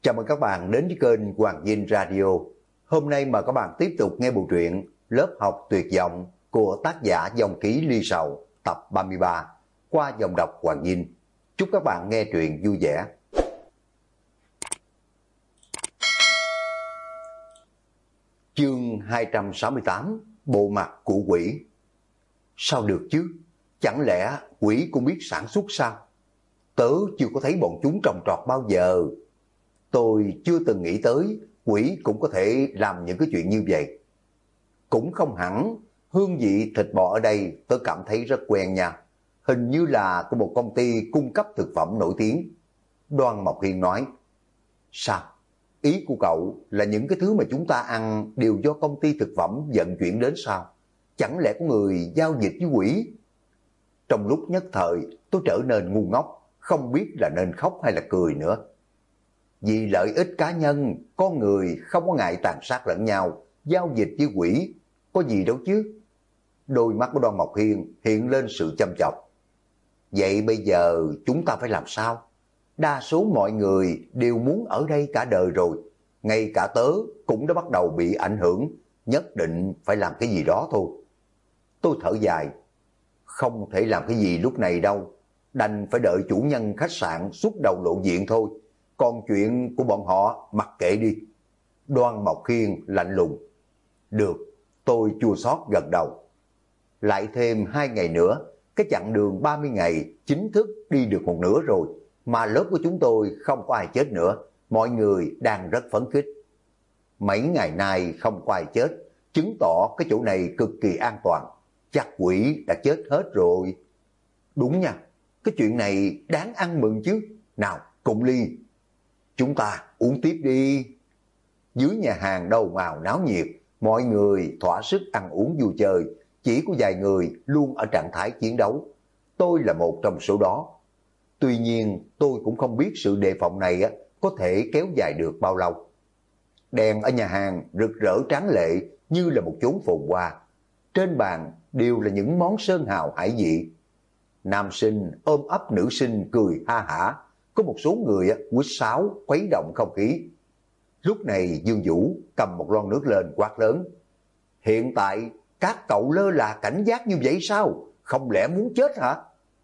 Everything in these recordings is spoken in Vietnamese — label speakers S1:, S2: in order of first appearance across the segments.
S1: Chào mừng các bạn đến với kênh Hoàng Vinh Radio. Hôm nay mời các bạn tiếp tục nghe bộ truyện Lớp học tuyệt vọng của tác giả Dòng Ký Ly Sầu tập 33 qua giọng đọc Hoàng Vinh. Chúc các bạn nghe truyện vui vẻ. Chương 268: Bộ mặt của quỷ. Sao được chứ? Chẳng lẽ quỷ cũng biết sản xuất sao? Tớ chưa có thấy bọn chúng trồng trọt bao giờ. Tôi chưa từng nghĩ tới quỷ cũng có thể làm những cái chuyện như vậy. Cũng không hẳn, hương vị thịt bò ở đây tôi cảm thấy rất quen nha. Hình như là của một công ty cung cấp thực phẩm nổi tiếng. Đoan Mộc Hiên nói. Sao? Ý của cậu là những cái thứ mà chúng ta ăn đều do công ty thực phẩm vận chuyển đến sao? Chẳng lẽ có người giao dịch với quỷ? Trong lúc nhất thời tôi trở nên ngu ngốc, không biết là nên khóc hay là cười nữa. Vì lợi ích cá nhân, con người không có ngại tàn sát lẫn nhau, giao dịch với quỷ, có gì đâu chứ? Đôi mắt của Đoan Mộc Hiên hiện lên sự chăm chọc. Vậy bây giờ chúng ta phải làm sao? Đa số mọi người đều muốn ở đây cả đời rồi, ngay cả tớ cũng đã bắt đầu bị ảnh hưởng, nhất định phải làm cái gì đó thôi. Tôi thở dài, không thể làm cái gì lúc này đâu, đành phải đợi chủ nhân khách sạn xuất đầu lộ diện thôi. Còn chuyện của bọn họ mặc kệ đi. Đoan Mộc Hiên lạnh lùng. Được, tôi chua xót gật đầu. Lại thêm 2 ngày nữa, cái chặng đường 30 ngày chính thức đi được một nửa rồi, mà lớp của chúng tôi không có ai chết nữa, mọi người đang rất phấn khích. Mấy ngày nay không có ai chết, chứng tỏ cái chỗ này cực kỳ an toàn, chắc quỷ đã chết hết rồi. Đúng nha, cái chuyện này đáng ăn mừng chứ. Nào, cùng ly. Chúng ta uống tiếp đi. Dưới nhà hàng đầu ào náo nhiệt, mọi người thỏa sức ăn uống vui chơi, chỉ có vài người luôn ở trạng thái chiến đấu. Tôi là một trong số đó. Tuy nhiên tôi cũng không biết sự đề phòng này có thể kéo dài được bao lâu. Đèn ở nhà hàng rực rỡ tráng lệ như là một chốn phồn hoa. Trên bàn đều là những món sơn hào hải vị. Nam sinh ôm ấp nữ sinh cười ha hả. Có một số người huýt sáo khuấy động không khí. Lúc này Dương Vũ cầm một lon nước lên quát lớn. Hiện tại các cậu lơ là cảnh giác như vậy sao? Không lẽ muốn chết hả?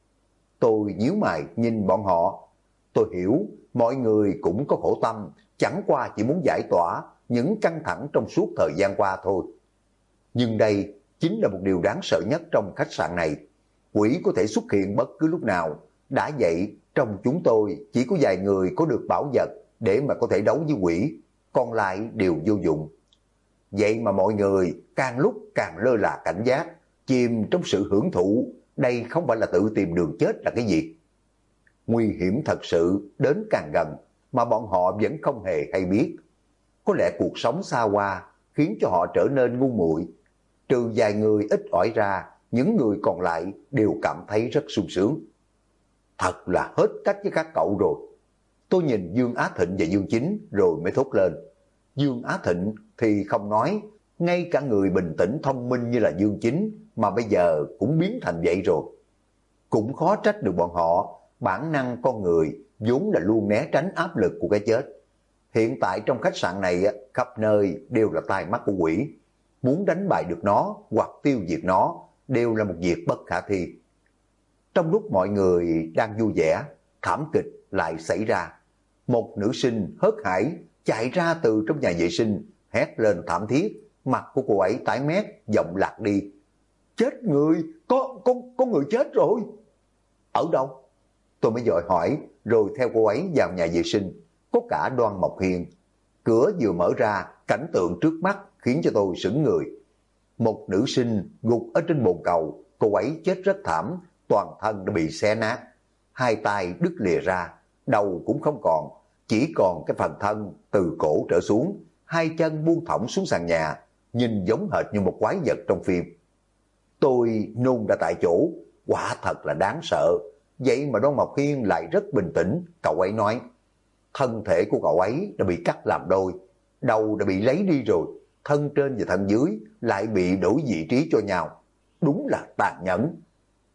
S1: Tôi nhíu mày nhìn bọn họ. Tôi hiểu mọi người cũng có khổ tâm, chẳng qua chỉ muốn giải tỏa những căng thẳng trong suốt thời gian qua thôi. Nhưng đây chính là một điều đáng sợ nhất trong khách sạn này. Quỷ có thể xuất hiện bất cứ lúc nào. Đã vậy, trong chúng tôi chỉ có vài người có được bảo vật để mà có thể đấu với quỷ, còn lại đều vô dụng. Vậy mà mọi người càng lúc càng lơ là cảnh giác, chìm trong sự hưởng thụ, đây không phải là tự tìm đường chết là cái gì. Nguy hiểm thật sự đến càng gần mà bọn họ vẫn không hề hay biết. Có lẽ cuộc sống xa hoa khiến cho họ trở nên ngu muội. Trừ vài người ít ỏi ra, những người còn lại đều cảm thấy rất sung sướng. Thật là hết cách với các cậu rồi. Tôi nhìn Dương Á Thịnh và Dương Chính rồi mới thốt lên. Dương Á Thịnh thì không nói, ngay cả người bình tĩnh thông minh như là Dương Chính mà bây giờ cũng biến thành vậy rồi. Cũng khó trách được bọn họ, bản năng con người vốn là luôn né tránh áp lực của cái chết. Hiện tại trong khách sạn này khắp nơi đều là tai mắt của quỷ. Muốn đánh bại được nó hoặc tiêu diệt nó đều là một việc bất khả thi. Trong lúc mọi người đang vui vẻ, thảm kịch lại xảy ra. Một nữ sinh hớt hải chạy ra từ trong nhà vệ sinh, hét lên thảm thiết, mặt của cô ấy tái mét, giọng lạc đi. Chết người, có người chết rồi. Ở đâu? Tôi mới vội hỏi, rồi theo cô ấy vào nhà vệ sinh, có cả Đoan Mộc Hiên. Cửa vừa mở ra, cảnh tượng trước mắt khiến cho tôi sững người. Một nữ sinh gục ở trên bồn cầu, cô ấy chết rất thảm, toàn thân đã bị xé nát, hai tay đứt lìa ra, đầu cũng không còn, chỉ còn cái phần thân từ cổ trở xuống, hai chân buông thõng xuống sàn nhà, nhìn giống hệt như một quái vật trong phim. Tôi nôn ra tại chỗ, quả thật là đáng sợ. Vậy mà Đoan Mộc Hiên lại rất bình tĩnh, cậu ấy nói, thân thể của cậu ấy đã bị cắt làm đôi, đầu đã bị lấy đi rồi, thân trên và thân dưới lại bị đổi vị trí cho nhau. Đúng là tàn nhẫn.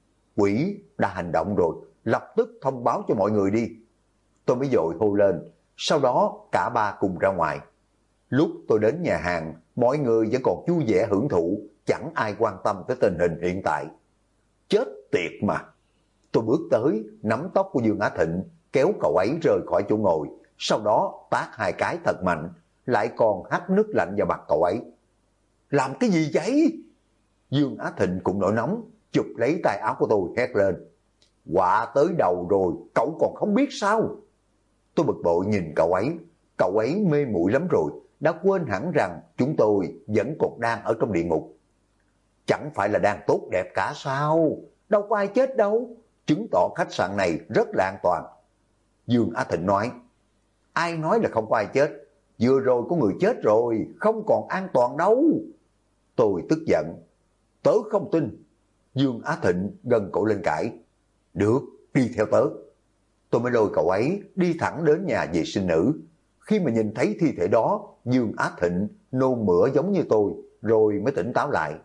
S1: Quỷ đã hành động rồi, lập tức thông báo cho mọi người đi. Tôi mới vội hô lên, Sau đó cả ba cùng ra ngoài. Lúc tôi đến nhà hàng, mọi người vẫn còn vui vẻ hưởng thụ, chẳng ai quan tâm tới tình hình hiện tại. Chết tiệt mà! Tôi bước tới, nắm tóc của Dương Á Thịnh, kéo cậu ấy rời khỏi chỗ ngồi, sau đó tát hai cái thật mạnh, lại còn hắt nước lạnh vào mặt cậu ấy. Làm cái gì vậy? Dương Á Thịnh cũng nổi nóng, chụp lấy tay áo của tôi hét lên. Quả tới đầu rồi, cậu còn không biết sao? Tôi bực bội nhìn cậu ấy mê muội lắm rồi, đã quên hẳn rằng chúng tôi vẫn còn đang ở trong địa ngục. Chẳng phải là đang tốt đẹp cả sao? Đâu có ai chết đâu, chứng tỏ khách sạn này rất là an toàn. Dương Á Thịnh nói. Ai nói là không có ai chết? Vừa rồi có người chết rồi, không còn an toàn đâu. Tôi tức giận. Tớ không tin. Dương Á Thịnh gân cổ lên cãi. Được, đi theo tớ. Tôi mới lôi cậu ấy đi thẳng đến nhà vệ sinh nữ. Khi mà nhìn thấy thi thể đó, Dương Á Thịnh nôn mửa giống như tôi, rồi mới tỉnh táo lại.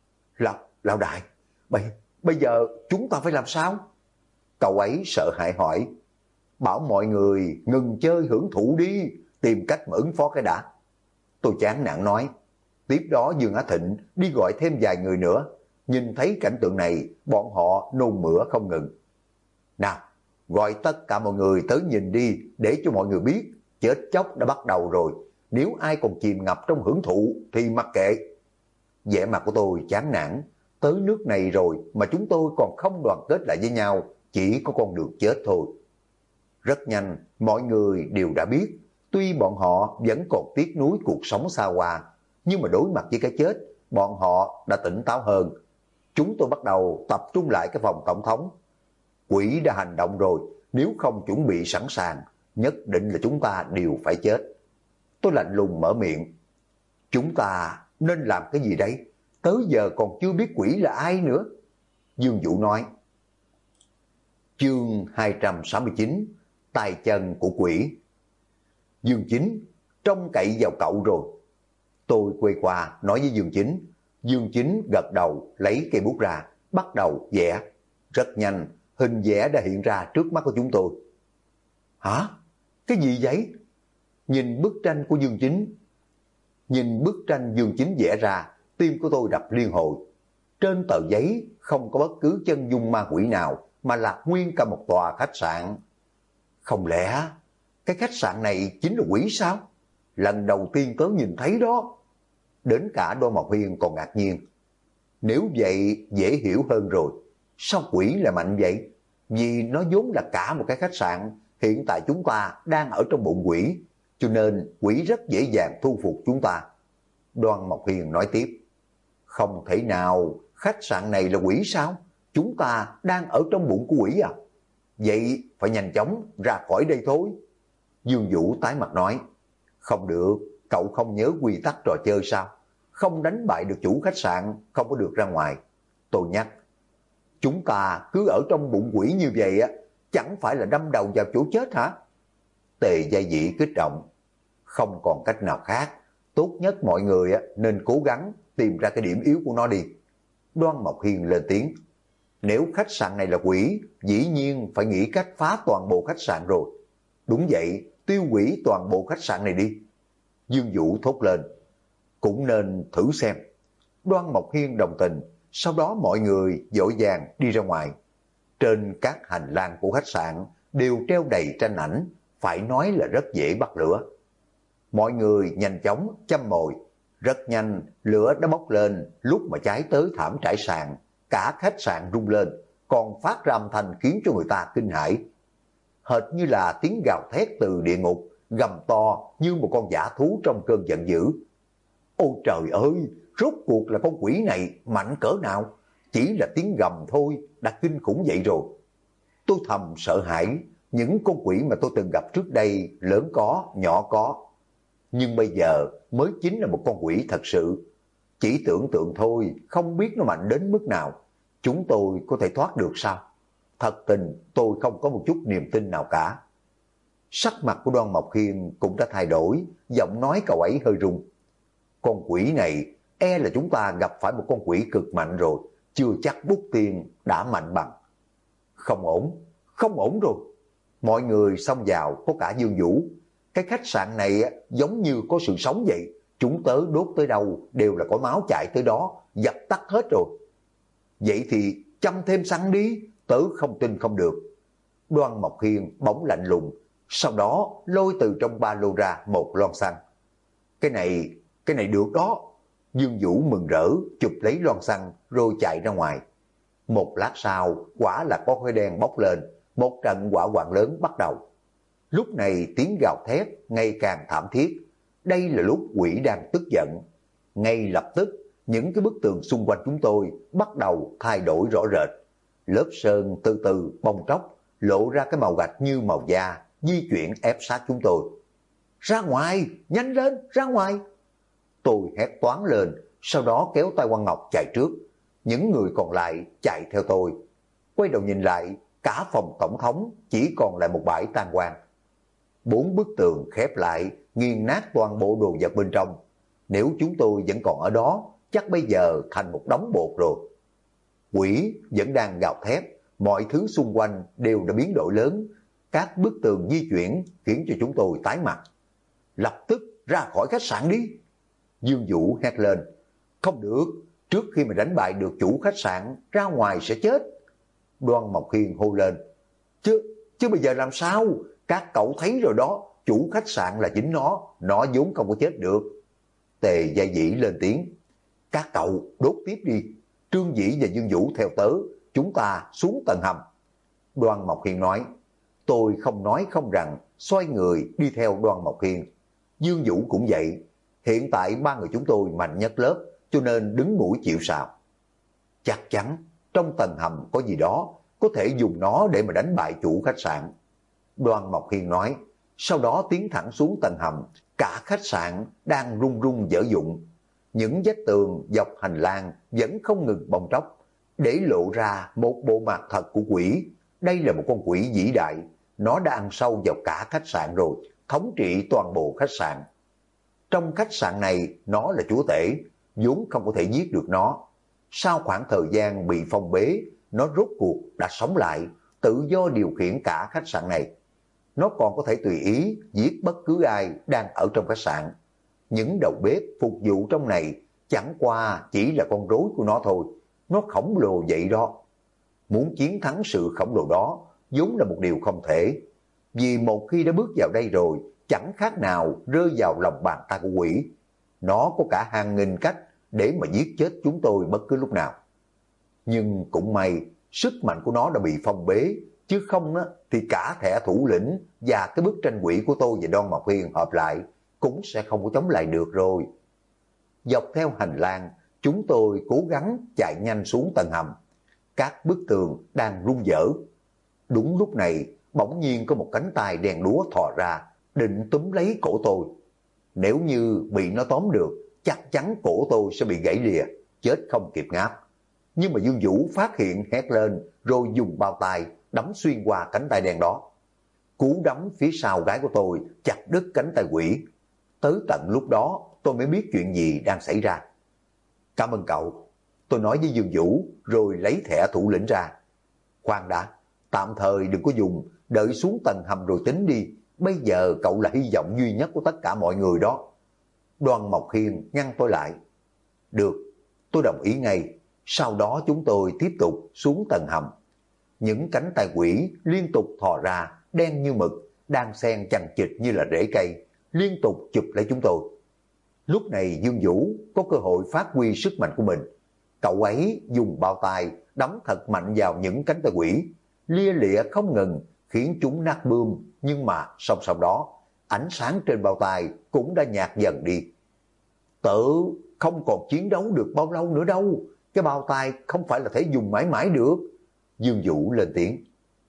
S1: Lão đại, bây giờ chúng ta phải làm sao? Cậu ấy sợ hãi hỏi. Bảo mọi người ngừng chơi hưởng thụ đi, tìm cách mà ứng phó cái đã. Tôi chán nản nói. Tiếp đó Dương Á Thịnh đi gọi thêm vài người nữa. Nhìn thấy cảnh tượng này, bọn họ nôn mửa không ngừng. Nào, gọi tất cả mọi người tới nhìn đi, để cho mọi người biết chết chóc đã bắt đầu rồi. Nếu ai còn chìm ngập trong hưởng thụ thì mặc kệ. Vẻ mặt của tôi chán nản. Tới nước này rồi mà chúng tôi còn không đoàn kết lại với nhau, chỉ có con đường chết thôi. Rất nhanh, mọi người đều đã biết, tuy bọn họ vẫn còn tiếc nuối cuộc sống xa hoa, nhưng mà đối mặt với cái chết, bọn họ đã tỉnh táo hơn. Chúng tôi bắt đầu tập trung lại cái phòng tổng thống. Quỷ đã hành động rồi, nếu không chuẩn bị sẵn sàng, nhất định là chúng ta đều phải chết. Tôi lạnh lùng mở miệng. Chúng ta nên làm cái gì đấy? Tới giờ còn chưa biết quỷ là ai nữa. Dương Vũ nói. Chương 269, tay chân của quỷ. Dương Chính, trông cậy vào cậu rồi. Tôi quay qua nói với Dương Chính. Dương Chính gật đầu lấy cây bút ra, bắt đầu vẽ. Rất nhanh, hình vẽ đã hiện ra trước mắt của chúng tôi. Hả? Cái gì vậy? Nhìn bức tranh của Dương Chính. Nhìn bức tranh Dương Chính vẽ ra, tim của tôi đập liên hồi. Trên tờ giấy không có bất cứ chân dung ma quỷ nào, mà là nguyên cả một tòa khách sạn. Không lẽ cái khách sạn này chính là quỷ sao? Lần đầu tiên tớ nhìn thấy đó. Đến cả Đô Mộc Hiên còn ngạc nhiên. Nếu vậy dễ hiểu hơn rồi. Sao quỷ lại mạnh vậy? Vì nó vốn là cả một cái khách sạn. Hiện tại chúng ta đang ở trong bụng quỷ, cho nên quỷ rất dễ dàng thu phục chúng ta. Đoan Mộc Hiền nói tiếp. Không thể nào, khách sạn này là quỷ sao? Chúng ta đang ở trong bụng của quỷ à? Vậy phải nhanh chóng ra khỏi đây thôi. Dương Vũ tái mặt nói. Không được, cậu không nhớ quy tắc trò chơi sao? Không đánh bại được chủ khách sạn, không có được ra ngoài. Tôi nhắc. Chúng ta cứ ở trong bụng quỷ như vậy á, chẳng phải là đâm đầu vào chỗ chết hả? Tề Gia Dĩ kích động. Không còn cách nào khác, tốt nhất mọi người nên cố gắng tìm ra cái điểm yếu của nó đi. Đoan Mộc Hiên lên tiếng. Nếu khách sạn này là quỷ, dĩ nhiên phải nghĩ cách phá toàn bộ khách sạn rồi. Đúng vậy, tiêu hủy toàn bộ khách sạn này đi. Dương Vũ thốt lên. Cũng nên thử xem. Đoan Mộc Hiên đồng tình, sau đó mọi người vội vàng đi ra ngoài. Trên các hành lang của khách sạn đều treo đầy tranh ảnh, phải nói là rất dễ bắt lửa. Mọi người nhanh chóng châm mồi. Rất nhanh, lửa đã bốc lên, lúc mà cháy tới thảm trải sàn, cả khách sạn rung lên, còn phát ra âm thanh khiến cho người ta kinh hãi. Hệt như là tiếng gào thét từ địa ngục, gầm to như một con dã thú trong cơn giận dữ. Ôi trời ơi, rốt cuộc là con quỷ này mạnh cỡ nào? Chỉ là tiếng gầm thôi đã kinh khủng vậy rồi. Tôi thầm sợ hãi, những con quỷ mà tôi từng gặp trước đây lớn có, nhỏ có. Nhưng bây giờ mới chính là một con quỷ thật sự. Chỉ tưởng tượng thôi, không biết nó mạnh đến mức nào. Chúng tôi có thể thoát được sao? Thật tình tôi không có một chút niềm tin nào cả. Sắc mặt của Đoan Mộc Hiên cũng đã thay đổi, giọng nói cậu ấy hơi run. Con quỷ này e là chúng ta gặp phải một con quỷ cực mạnh rồi, chưa chắc bút tiên đã mạnh bằng. Không ổn, không ổn rồi. Mọi người xông vào, có cả Dương Vũ. Cái khách sạn này giống như có sự sống vậy, chúng tớ đốt tới đâu đều là có máu chạy tới đó, dập tắt hết rồi. Vậy thì châm thêm xăng đi, tớ không tin không được. Đoan Mộc Hiên bỗng lạnh lùng, sau đó lôi từ trong ba lô ra một lon xăng. Cái này được đó. Dương Vũ mừng rỡ chụp lấy lon xăng rồi chạy ra ngoài. Một lát sau, quả là có khói đen bốc lên, một trận hỏa hoạn lớn bắt đầu. Lúc này tiếng gào thét ngày càng thảm thiết. Đây là lúc quỷ đang tức giận. Ngay lập tức, những cái bức tường xung quanh chúng tôi bắt đầu thay đổi rõ rệt. Lớp sơn từ từ bong tróc, lộ ra cái màu gạch như màu da, di chuyển ép sát chúng tôi. Ra ngoài, nhanh lên, ra ngoài. Tôi hét toáng lên, sau đó kéo tay Quan Ngọc chạy trước. Những người còn lại chạy theo tôi. Quay đầu nhìn lại, cả phòng tổng thống chỉ còn lại một bãi tàn hoang. 4 bức tường khép lại, nghiền nát toàn bộ đồ vật bên trong. Nếu chúng tôi vẫn còn ở đó, chắc bây giờ thành một đống bột rồi. Quỷ vẫn đang gào thét, mọi thứ xung quanh đều đã biến đổi lớn. Các bức tường di chuyển khiến cho chúng tôi tái mặt. Lập tức ra khỏi khách sạn đi. Dương Vũ hét lên. Không được, trước khi mà đánh bại được chủ khách sạn, ra ngoài sẽ chết. Đoan Mộc Hiên hô lên. Chứ bây giờ làm sao? Các cậu thấy rồi đó, chủ khách sạn là chính nó vốn không có chết được. Tề Gia Dĩ lên tiếng. Các cậu đốt tiếp đi. Trương Dĩ và Dương Vũ theo tớ, chúng ta xuống tầng hầm. Đoan Mộc Hiên nói. Tôi không nói không rằng, xoay người đi theo Đoan Mộc Hiên. Dương Vũ cũng vậy. Hiện tại 3 người chúng tôi mạnh nhất lớp, cho nên đứng mũi chịu sào. Chắc chắn trong tầng hầm có gì đó, có thể dùng nó để mà đánh bại chủ khách sạn. Đoan Mộc Hiên nói, sau đó tiến thẳng xuống tầng hầm, cả khách sạn đang rung rung dở dụng. Những vách tường dọc hành lang vẫn không ngừng bong tróc, để lộ ra một bộ mặt thật của quỷ. Đây là một con quỷ vĩ đại, nó đã ăn sâu vào cả khách sạn rồi, thống trị toàn bộ khách sạn. Trong khách sạn này, nó là chúa tể, vốn không có thể giết được nó. Sau khoảng thời gian bị phong bế, nó rốt cuộc đã sống lại, tự do điều khiển cả khách sạn này. Nó còn có thể tùy ý giết bất cứ ai đang ở trong khách sạn. Những đầu bếp phục vụ trong này chẳng qua chỉ là con rối của nó thôi. Nó khổng lồ vậy đó. Muốn chiến thắng sự khổng lồ đó vốn là một điều không thể. Vì một khi đã bước vào đây rồi, chẳng khác nào rơi vào lòng bàn tay của quỷ. Nó có cả hàng nghìn cách để mà giết chết chúng tôi bất cứ lúc nào. Nhưng cũng may, sức mạnh của nó đã bị phong bế, chứ không thì cả thẻ thủ lĩnh và cái bức tranh quỷ của tôi và Đoan Mộc Hiên hợp lại cũng sẽ không có chống lại được rồi. Dọc theo hành lang, chúng tôi cố gắng chạy nhanh xuống tầng hầm. Các bức tường đang rung dở. Đúng lúc này, bỗng nhiên có một cánh tay đen đúa thò ra, định túm lấy cổ tôi. Nếu như bị nó tóm được, chắc chắn cổ tôi sẽ bị gãy lìa, chết không kịp ngáp. Nhưng mà Dương Vũ phát hiện hét lên, rồi dùng bao tay đấm xuyên qua cánh tay đen đó. Cú đấm phía sau gái của tôi chặt đứt cánh tay quỷ. Tới tận lúc đó tôi mới biết chuyện gì đang xảy ra. Cảm ơn cậu, tôi nói với Dương Vũ rồi lấy thẻ thủ lĩnh ra. Khoan đã, tạm thời đừng có dùng, đợi xuống tầng hầm rồi tính đi. Bây giờ cậu là hy vọng duy nhất của tất cả mọi người đó. Đoan Mộc Hiên ngăn tôi lại. Được, tôi đồng ý ngay. Sau đó chúng tôi tiếp tục xuống tầng hầm. Những cánh tay quỷ liên tục thò ra, đen như mực, đang xen chằng chịt như là rễ cây, liên tục chụp lấy chúng tôi. Lúc này Dương Vũ có cơ hội phát huy sức mạnh của mình. Cậu ấy dùng bao tay đấm thật mạnh vào những cánh tay quỷ, lia lịa không ngừng, khiến chúng nát bươm. Nhưng mà song song đó, ánh sáng trên bao tay cũng đã nhạt dần đi. Tớ không còn chiến đấu được bao lâu nữa đâu. Cái bao tay không phải là thể dùng mãi mãi được. Dương Vũ lên tiếng.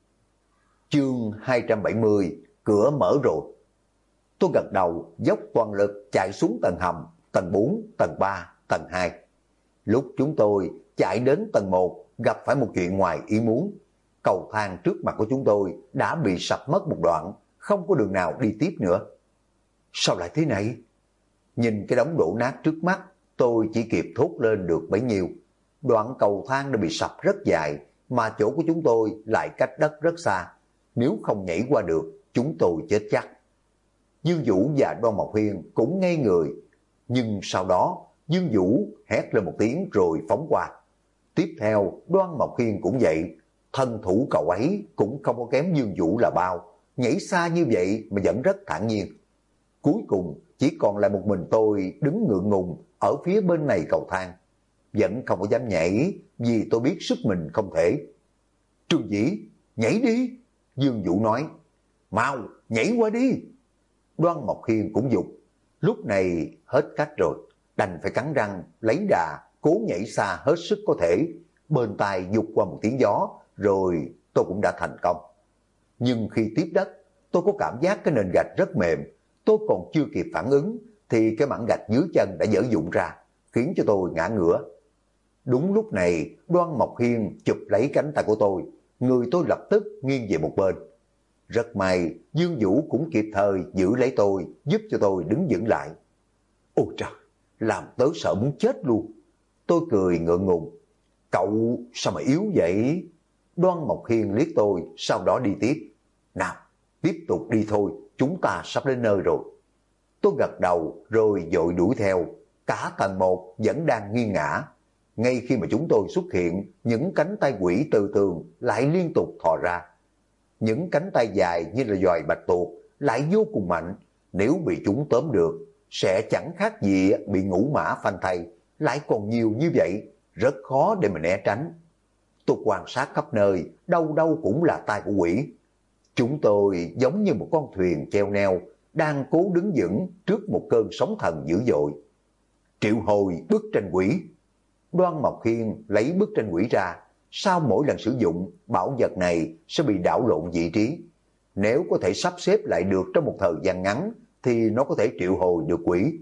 S1: Chương 270, cửa mở rồi. Tôi gật đầu, dốc toàn lực chạy xuống tầng hầm, tầng 4, tầng 3, tầng 2. Lúc chúng tôi chạy đến tầng 1, gặp phải một chuyện ngoài ý muốn. Cầu thang trước mặt của chúng tôi đã bị sập mất một đoạn, không có đường nào đi tiếp nữa. Sao lại thế này? Nhìn cái đống đổ nát trước mắt, tôi chỉ kịp thốt lên được bấy nhiêu. Đoạn cầu thang đã bị sập rất dài, mà chỗ của chúng tôi lại cách đất rất xa. Nếu không nhảy qua được, chúng tôi chết chắc. Dương Vũ và Đoan Mộc Hiên cũng ngây người. Nhưng sau đó, Dương Vũ hét lên một tiếng rồi phóng qua. Tiếp theo, Đoan Mộc Hiên cũng vậy. Thân thủ cậu ấy cũng không có kém Dương Vũ là bao. Nhảy xa như vậy mà vẫn rất thản nhiên. Cuối cùng, chỉ còn lại một mình tôi đứng ngượng ngùng ở phía bên này cầu thang. Vẫn không có dám nhảy vì tôi biết sức mình không thể. Trương Dĩ, nhảy đi. Dương Vũ nói, mau, nhảy qua đi. Đoan Mộc Hiên cũng dục. Lúc này hết cách rồi, đành phải cắn răng, lấy đà, cố nhảy xa hết sức có thể. Bên tai dục qua một tiếng gió, rồi tôi cũng đã thành công. Nhưng khi tiếp đất, tôi có cảm giác cái nền gạch rất mềm. Tôi còn chưa kịp phản ứng, thì cái mảng gạch dưới chân đã dở dụng ra, khiến cho tôi ngã ngửa. Đúng lúc này, Đoan Mộc Hiên chụp lấy cánh tay của tôi, người tôi lập tức nghiêng về một bên. Rất may, Dương Vũ cũng kịp thời giữ lấy tôi, giúp cho tôi đứng vững lại. Ôi trời, làm tớ sợ muốn chết luôn. Tôi cười ngượng ngùng. Cậu sao mà yếu vậy? Đoan Mộc Hiên liếc tôi, sau đó đi tiếp. Nào, tiếp tục đi thôi, chúng ta sắp đến nơi rồi. Tôi gật đầu rồi vội đuổi theo. Cả tầng 1 vẫn đang nghiêng ngã. Ngay khi mà chúng tôi xuất hiện, những cánh tay quỷ từ tường lại liên tục thò ra. Những cánh tay dài như là giòi bạch tuộc lại vô cùng mạnh. Nếu bị chúng tóm được, sẽ chẳng khác gì bị ngũ mã phanh thây. Lại còn nhiều như vậy, rất khó để mà né tránh. Tôi quan sát khắp nơi, đâu đâu cũng là tay của quỷ. Chúng tôi giống như một con thuyền treo neo, đang cố đứng vững trước một cơn sóng thần dữ dội. Triệu hồi bức tranh quỷ. Đoan Mộc Hiên lấy bức tranh quỷ ra. Sau mỗi lần sử dụng, bảo vật này sẽ bị đảo lộn vị trí. Nếu có thể sắp xếp lại được trong một thời gian ngắn, thì nó có thể triệu hồi được quỷ.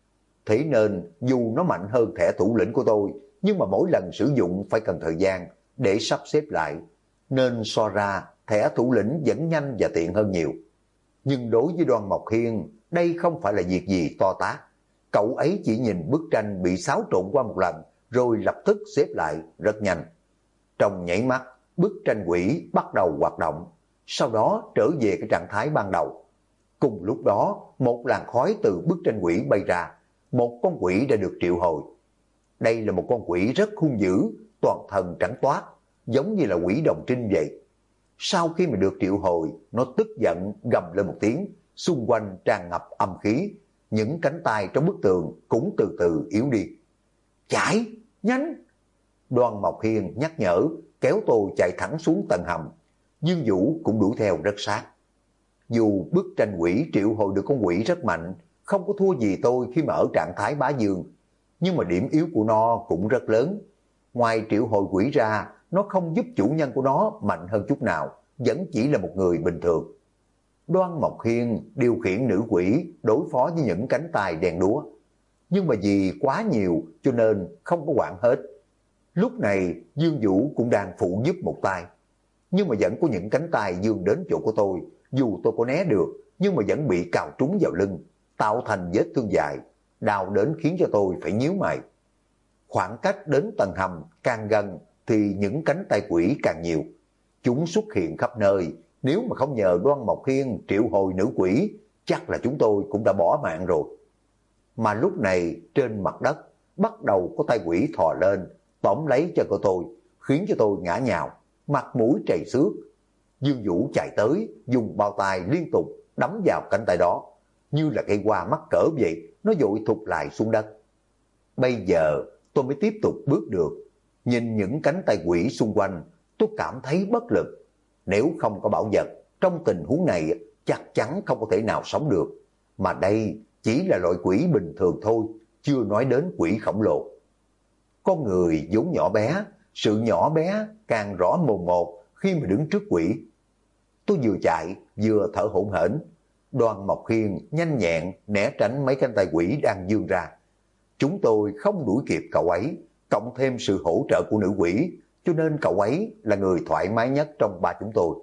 S1: Thế nên, dù nó mạnh hơn thẻ thủ lĩnh của tôi, nhưng mà mỗi lần sử dụng phải cần thời gian để sắp xếp lại. Nên so ra, thẻ thủ lĩnh vẫn nhanh và tiện hơn nhiều. Nhưng đối với Đoan Mộc Hiên, đây không phải là việc gì to tát. Cậu ấy chỉ nhìn bức tranh bị xáo trộn qua một lần, rồi lập tức xếp lại rất nhanh. Trong nháy mắt, bức tranh quỷ bắt đầu hoạt động, sau đó trở về cái trạng thái ban đầu. Cùng lúc đó, một làn khói từ bức tranh quỷ bay ra, một con quỷ đã được triệu hồi. Đây là một con quỷ rất hung dữ, toàn thân trắng toát, giống như là quỷ đồng trinh vậy. Sau khi mà được triệu hồi, nó tức giận gầm lên một tiếng, xung quanh tràn ngập âm khí, những cánh tay trong bức tường cũng từ từ yếu đi. Chạy, nhanh! Đoan Mộc Hiên nhắc nhở, kéo tôi chạy thẳng xuống tầng hầm. Dương Vũ cũng đuổi theo rất sát. Dù bức tranh quỷ triệu hồi được con quỷ rất mạnh, không có thua gì tôi khi mà ở trạng thái bá dương, nhưng mà điểm yếu của nó cũng rất lớn. Ngoài triệu hồi quỷ ra, nó không giúp chủ nhân của nó mạnh hơn chút nào, vẫn chỉ là một người bình thường. Đoan Mộc Hiên điều khiển nữ quỷ đối phó với những cánh tay đèn đúa, nhưng mà vì quá nhiều cho nên không có quản hết. Lúc này Dương Vũ cũng đang phụ giúp một tay, nhưng mà vẫn có những cánh tay dương đến chỗ của tôi. Dù tôi có né được, nhưng mà vẫn bị cào trúng vào lưng, tạo thành vết thương dài, đau đến khiến cho tôi phải nhíu mày. Khoảng cách đến tầng hầm càng gần thì những cánh tay quỷ càng nhiều. Chúng xuất hiện khắp nơi, nếu mà không nhờ Đoan Mộc Hiên triệu hồi nữ quỷ, chắc là chúng tôi cũng đã bỏ mạng rồi. Mà lúc này trên mặt đất bắt đầu có tay quỷ thò lên, tóm lấy chân của tôi, khiến cho tôi ngã nhào, mặt mũi trầy xước. Dương Vũ chạy tới, dùng bao tay liên tục đấm vào cánh tay đó, như là cây hoa mắc cỡ vậy, nó vội thụt lại xuống đất. Bây giờ tôi mới tiếp tục bước được. Nhìn những cánh tay quỷ xung quanh, tôi cảm thấy bất lực. Nếu không có bảo vật, trong tình huống này chắc chắn không có thể nào sống được. Mà đây chỉ là loại quỷ bình thường thôi, chưa nói đến quỷ khổng lồ. Con người vốn nhỏ bé, sự nhỏ bé càng rõ mồn một khi mà đứng trước quỷ. Tôi vừa chạy vừa thở hổn hển. Đoan Mộc Hiên nhanh nhẹn né tránh mấy cánh tay quỷ đang vươn ra. Chúng tôi không đuổi kịp cậu ấy, cộng thêm sự hỗ trợ của nữ quỷ, cho nên cậu ấy là người thoải mái nhất trong ba chúng tôi.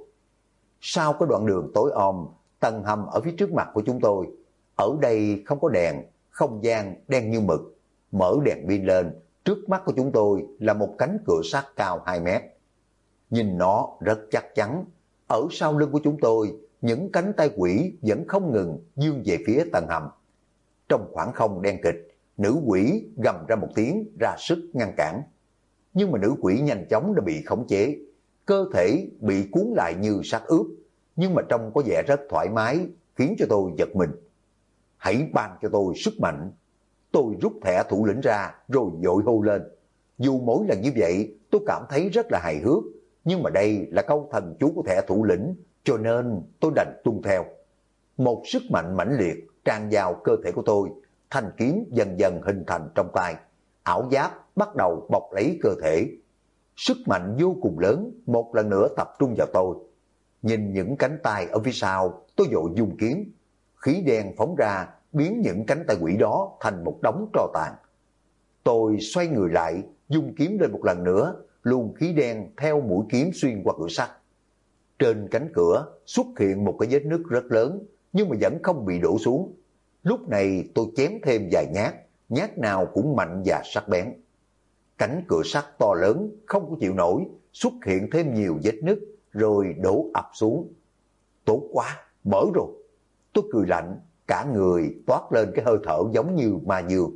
S1: Sau cái đoạn đường tối om, tầng hầm ở phía trước mặt của chúng tôi, ở đây không có đèn, không gian đen như mực. Mở đèn pin lên, trước mắt của chúng tôi là một cánh cửa sắt cao 2 mét. Nhìn nó rất chắc chắn. Ở sau lưng của chúng tôi những cánh tay quỷ vẫn không ngừng vươn về phía tầng hầm. Trong khoảng không đen kịch, nữ quỷ gầm ra một tiếng ra sức ngăn cản. Nhưng mà nữ quỷ nhanh chóng đã bị khống chế, cơ thể bị cuốn lại như xác ướp, nhưng mà trông có vẻ rất thoải mái, khiến cho tôi giật mình. Hãy ban cho tôi sức mạnh. Tôi rút thẻ thủ lĩnh ra rồi vội hô lên. Dù mỗi lần như vậy tôi cảm thấy rất là hài hước, nhưng mà đây là câu thần chú của thẻ thủ lĩnh, cho nên tôi đành tuân theo. Một sức mạnh mãnh liệt tràn vào cơ thể của tôi, thanh kiếm dần dần hình thành trong tay, ảo giáp bắt đầu bọc lấy cơ thể. Sức mạnh vô cùng lớn một lần nữa tập trung vào tôi. Nhìn những cánh tay ở phía sau, tôi vội dùng kiếm. Khí đen phóng ra biến những cánh tay quỷ đó thành một đống tro tàn. Tôi xoay người lại, dùng kiếm lên một lần nữa, luồng khí đen theo mũi kiếm xuyên qua cửa sắt. Trên cánh cửa xuất hiện một cái vết nứt rất lớn, nhưng mà vẫn không bị đổ xuống. Lúc này tôi chém thêm vài nhát, nhát nào cũng mạnh và sắc bén. Cánh cửa sắt to lớn không có chịu nổi, xuất hiện thêm nhiều vết nứt rồi đổ ập xuống. Tốt quá, mở rồi. Tôi cười lạnh, cả người toát lên cái hơi thở giống như ma dương.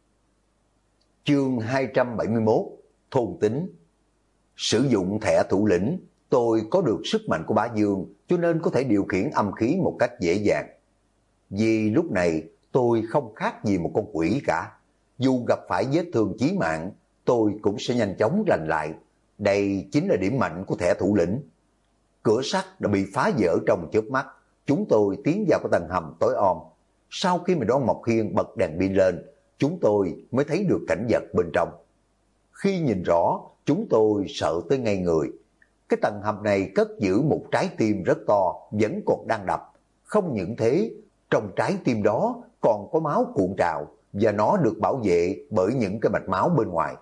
S1: Chương 271, thôn tính. Sử dụng thẻ thủ lĩnh, tôi có được sức mạnh của bá dương, cho nên có thể điều khiển âm khí một cách dễ dàng. Vì lúc này tôi không khác gì một con quỷ cả. Dù gặp phải vết thương chí mạng, tôi cũng sẽ nhanh chóng lành lại. Đây chính là điểm mạnh của thẻ thủ lĩnh. Cửa sắt đã bị phá vỡ trong chớp mắt. Chúng tôi tiến vào cái tầng hầm tối om. Sau khi mà Đoan Mộc Hiên bật đèn pin lên, chúng tôi mới thấy được cảnh vật bên trong. Khi nhìn rõ, chúng tôi sợ tới ngây người. Cái tầng hầm này cất giữ một trái tim rất to, vẫn còn đang đập. Không những thế, trong trái tim đó còn có máu cuộn trào, và nó được bảo vệ bởi những cái mạch máu bên ngoài.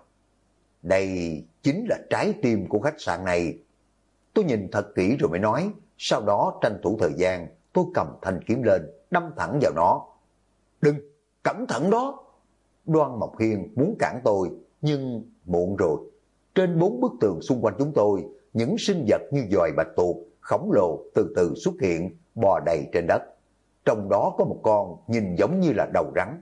S1: Đây chính là trái tim của khách sạn này. Tôi nhìn thật kỹ rồi mới nói, sau đó tranh thủ thời gian, tôi cầm thanh kiếm lên, đâm thẳng vào nó. Đừng, cẩn thận đó. Đoan Mộc Hiên muốn cản tôi, nhưng muộn rồi. Trên 4 bức tường xung quanh chúng tôi, những sinh vật như giòi bạch tuộc khổng lồ từ từ xuất hiện, bò đầy trên đất. Trong đó có một con nhìn giống như là đầu rắn.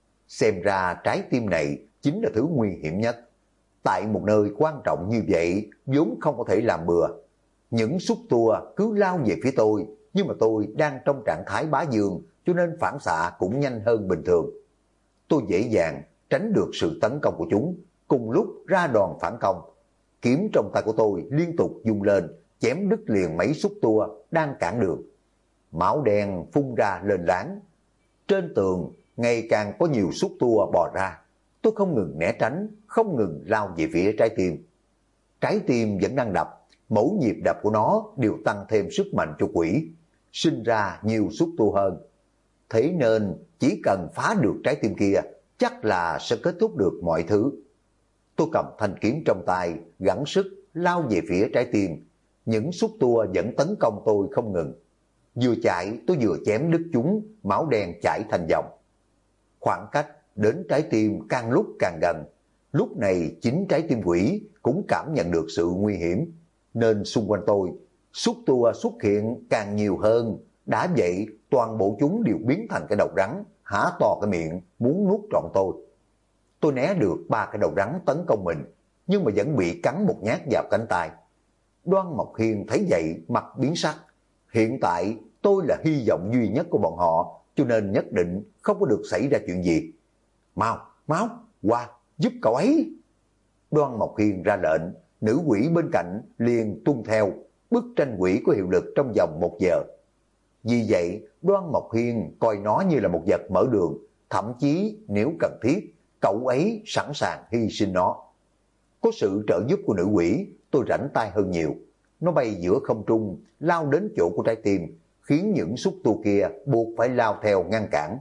S1: Xem ra trái tim này chính là thứ nguy hiểm nhất. Tại một nơi quan trọng như vậy, vốn không có thể làm bừa. Những xúc tua cứ lao về phía tôi, nhưng mà tôi đang trong trạng thái bá dương, cho nên phản xạ cũng nhanh hơn bình thường. Tôi dễ dàng tránh được sự tấn công của chúng, cùng lúc ra đòn phản công. Kiếm trong tay của tôi liên tục dùng lên, chém đứt liền mấy xúc tua đang cản đường. Máu đen phun ra lên láng. Trên tường ngày càng có nhiều xúc tua bò ra. Tôi không ngừng né tránh, không ngừng lao về phía trái tim. Trái tim vẫn đang đập, mỗi nhịp đập của nó đều tăng thêm sức mạnh cho quỷ, sinh ra nhiều xúc tua hơn. Thế nên chỉ cần phá được trái tim kia, chắc là sẽ kết thúc được mọi thứ. Tôi cầm thanh kiếm trong tay, gắng sức lao về phía trái tim. Những xúc tua vẫn tấn công tôi không ngừng. Vừa chạy tôi vừa chém đứt chúng, máu đen chảy thành dòng. Khoảng cách đến trái tim càng lúc càng gần. Lúc này chính trái tim quỷ cũng cảm nhận được sự nguy hiểm, nên xung quanh tôi xúc tua xuất hiện càng nhiều hơn. Đã vậy toàn bộ chúng đều biến thành cái đầu rắn, há to cái miệng muốn nuốt trọn tôi. Tôi né được 3 cái đầu rắn tấn công mình, nhưng mà vẫn bị cắn một nhát vào cánh tay. Đoan Mộc Hiên thấy vậy mặt biến sắc. Hiện tại tôi là hy vọng duy nhất của bọn họ, cho nên nhất định không có được xảy ra chuyện gì. Mau, máu, qua, giúp cậu ấy. Đoan Mộc Hiên ra lệnh, nữ quỷ bên cạnh liền tuân theo. Bức tranh quỷ có hiệu lực trong vòng 1 giờ. Vì vậy, Đoan Mộc Hiên coi nó như là một vật mở đường, thậm chí nếu cần thiết, cậu ấy sẵn sàng hy sinh nó. Có sự trợ giúp của nữ quỷ, tôi rảnh tay hơn nhiều. Nó bay giữa không trung, lao đến chỗ của trái tim, khiến những xúc tua kia buộc phải lao theo ngăn cản.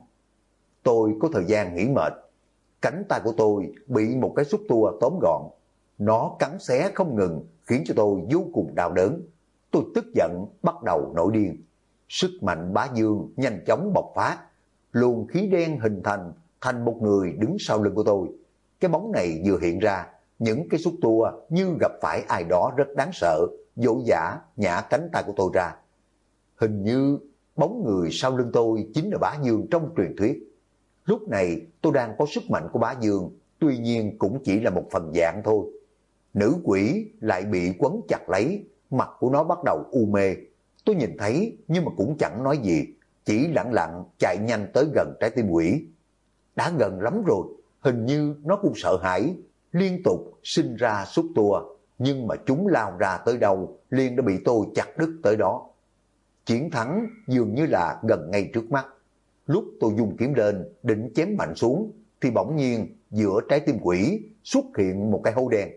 S1: Tôi có thời gian nghỉ mệt. Cánh tay của tôi bị một cái xúc tua tóm gọn. Nó cắn xé không ngừng, khiến cho tôi vô cùng đau đớn. Tôi tức giận, bắt đầu nổi điên. Sức mạnh bá dương nhanh chóng bộc phát. Luồng khí đen hình thành một người đứng sau lưng của tôi. Cái bóng này vừa hiện ra, những cái xúc tua như gặp phải ai đó rất đáng sợ, vỗ vã nhả cánh tay của tôi ra. Hình như bóng người sau lưng tôi chính là Bá Dương trong truyền thuyết. Lúc này tôi đang có sức mạnh của Bá Dương, tuy nhiên cũng chỉ là một phần dạng thôi. Nữ quỷ lại bị quấn chặt lấy, mặt của nó bắt đầu u mê. Tôi nhìn thấy nhưng mà cũng chẳng nói gì, chỉ lặng lặng chạy nhanh tới gần trái tim quỷ. Đã gần lắm rồi, hình như nó cũng sợ hãi, liên tục sinh ra xúc tua, nhưng mà chúng lao ra tới đâu liền đã bị tôi chặt đứt tới đó. Chiến thắng dường như là gần ngay trước mắt. Lúc tôi dùng kiếm lên định chém mạnh xuống thì bỗng nhiên giữa trái tim quỷ xuất hiện một cái hố đen.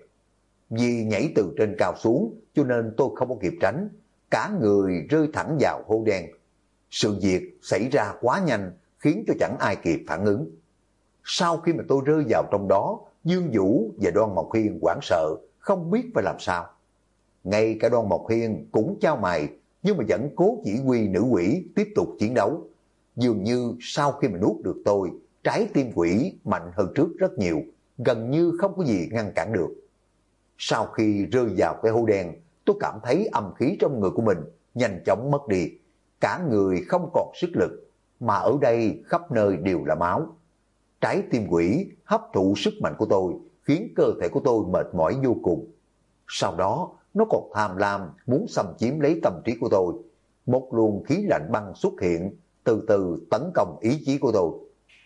S1: Vì nhảy từ trên cao xuống cho nên tôi không có kịp tránh, cả người rơi thẳng vào hố đen. Sự việc xảy ra quá nhanh khiến cho chẳng ai kịp phản ứng. Sau khi mà tôi rơi vào trong đó, Dương Vũ và Đoan Mộc Hiên hoảng sợ, không biết phải làm sao. Ngay cả Đoan Mộc Hiên cũng chau mày, nhưng mà vẫn cố chỉ huy nữ quỷ tiếp tục chiến đấu. Dường như sau khi mà nuốt được tôi, trái tim quỷ mạnh hơn trước rất nhiều, gần như không có gì ngăn cản được. Sau khi rơi vào cái hố đen, tôi cảm thấy âm khí trong người của mình nhanh chóng mất đi. Cả người không còn sức lực, mà ở đây khắp nơi đều là máu. Trái tim quỷ hấp thụ sức mạnh của tôi, khiến cơ thể của tôi mệt mỏi vô cùng. Sau đó, nó còn tham lam muốn xâm chiếm lấy tâm trí của tôi. Một luồng khí lạnh băng xuất hiện, từ từ tấn công ý chí của tôi.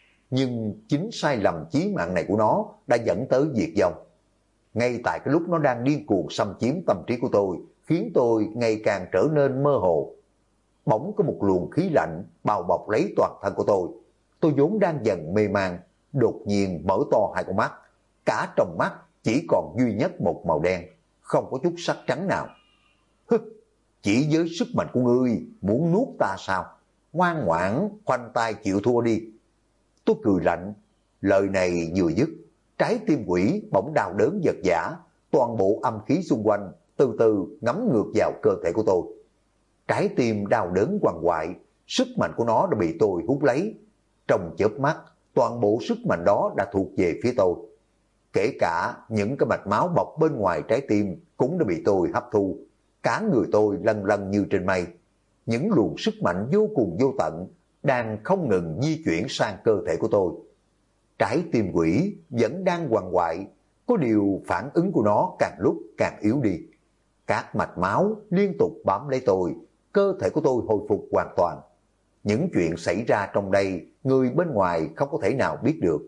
S1: Nhưng chính sai lầm chí mạng này của nó đã dẫn tới diệt vong. Ngay tại cái lúc nó đang điên cuồng xâm chiếm tâm trí của tôi, khiến tôi ngày càng trở nên mơ hồ. Bỗng có một luồng khí lạnh bao bọc lấy toàn thân của tôi. Tôi vốn đang dần mê man, đột nhiên mở to hai con mắt. Cả trong mắt chỉ còn duy nhất một màu đen, không có chút sắc trắng nào. Hứ, chỉ với sức mạnh của ngươi muốn nuốt ta sao? Ngoan ngoãn khoanh tay chịu thua đi. Tôi cười lạnh, lời này vừa dứt, trái tim quỷ bỗng đau đớn giật giã, toàn bộ âm khí xung quanh từ từ ngấm ngược vào cơ thể của tôi. Trái tim đau đớn quằn quại, sức mạnh của nó đã bị tôi hút lấy. Trong chớp mắt, toàn bộ sức mạnh đó đã thuộc về phía tôi. Kể cả những cái mạch máu bọc bên ngoài trái tim cũng đã bị tôi hấp thu. Cả người tôi lăn lăn như trên mây. Những luồng sức mạnh vô cùng vô tận đang không ngừng di chuyển sang cơ thể của tôi. Trái tim quỷ vẫn đang quằn quại, có điều phản ứng của nó càng lúc càng yếu đi. Các mạch máu liên tục bám lấy tôi, cơ thể của tôi hồi phục hoàn toàn. Những chuyện xảy ra trong đây, người bên ngoài không có thể nào biết được.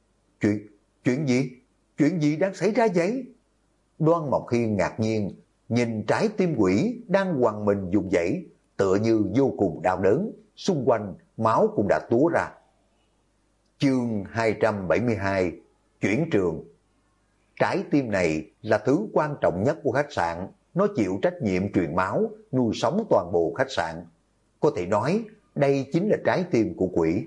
S1: Chuyện gì? Chuyện gì đang xảy ra vậy? Đoan Mộc Hiên ngạc nhiên, nhìn trái tim quỷ đang quằn mình vùng vẫy, tựa như vô cùng đau đớn, xung quanh máu cũng đã túa ra. Chương 272, chuyển trường. Trái tim này là thứ quan trọng nhất của khách sạn, nó chịu trách nhiệm truyền máu, nuôi sống toàn bộ khách sạn. Có thể nói, đây chính là trái tim của quỷ.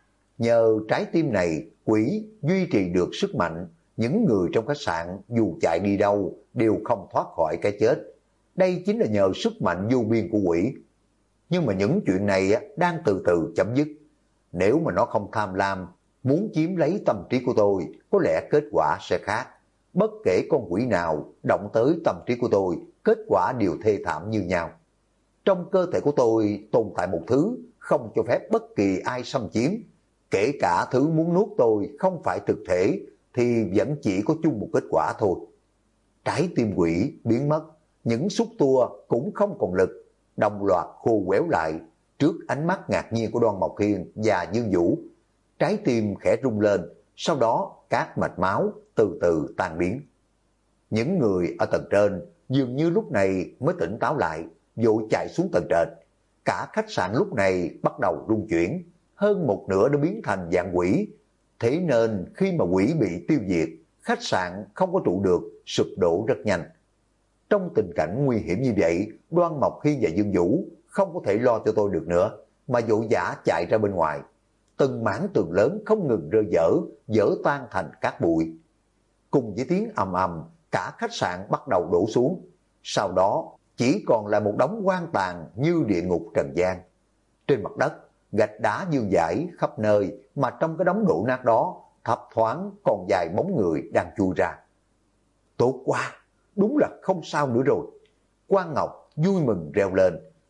S1: Nhờ trái tim này, quỷ duy trì được sức mạnh, những người trong khách sạn dù chạy đi đâu đều không thoát khỏi cái chết. Đây chính là nhờ sức mạnh vô biên của quỷ. Nhưng mà những chuyện này đang từ từ chấm dứt. Nếu mà nó không tham lam, muốn chiếm lấy tâm trí của tôi, có lẽ kết quả sẽ khác. Bất kể con quỷ nào động tới tâm trí của tôi, kết quả đều thê thảm như nhau. Trong cơ thể của tôi tồn tại một thứ không cho phép bất kỳ ai xâm chiếm. Kể cả thứ muốn nuốt tôi không phải thực thể thì vẫn chỉ có chung một kết quả thôi. Trái tim quỷ biến mất, những xúc tua cũng không còn lực, đồng loạt khô quéo lại trước ánh mắt ngạc nhiên của Đoan Mộc Hiên và Dương Vũ. Trái tim khẽ rung lên, sau đó các mạch máu từ từ tan biến. Những người ở tầng trên dường như lúc này mới tỉnh táo lại, vội chạy xuống tầng trệt. Cả khách sạn lúc này bắt đầu rung chuyển, hơn một nửa đã biến thành dạng quỷ. Thế nên khi mà quỷ bị tiêu diệt, khách sạn không có trụ được, sụp đổ rất nhanh. Trong tình cảnh nguy hiểm như vậy, Đoan Mộc Hiên và Dương Vũ không có thể lo cho tôi được nữa, mà vội vã chạy ra bên ngoài. Từng mảng tường lớn không ngừng rơi vỡ tan thành cát bụi. Cùng với tiếng ầm ầm, cả khách sạn bắt đầu đổ xuống. Sau đó chỉ còn là một đống hoang tàn như địa ngục trần gian. Trên mặt đất, gạch đá vương vãi khắp nơi, mà trong cái đống đổ nát đó, thấp thoáng còn vài bóng người đang chui ra. Tốt quá, đúng là không sao nữa rồi. Quan Ngọc vui mừng reo lên.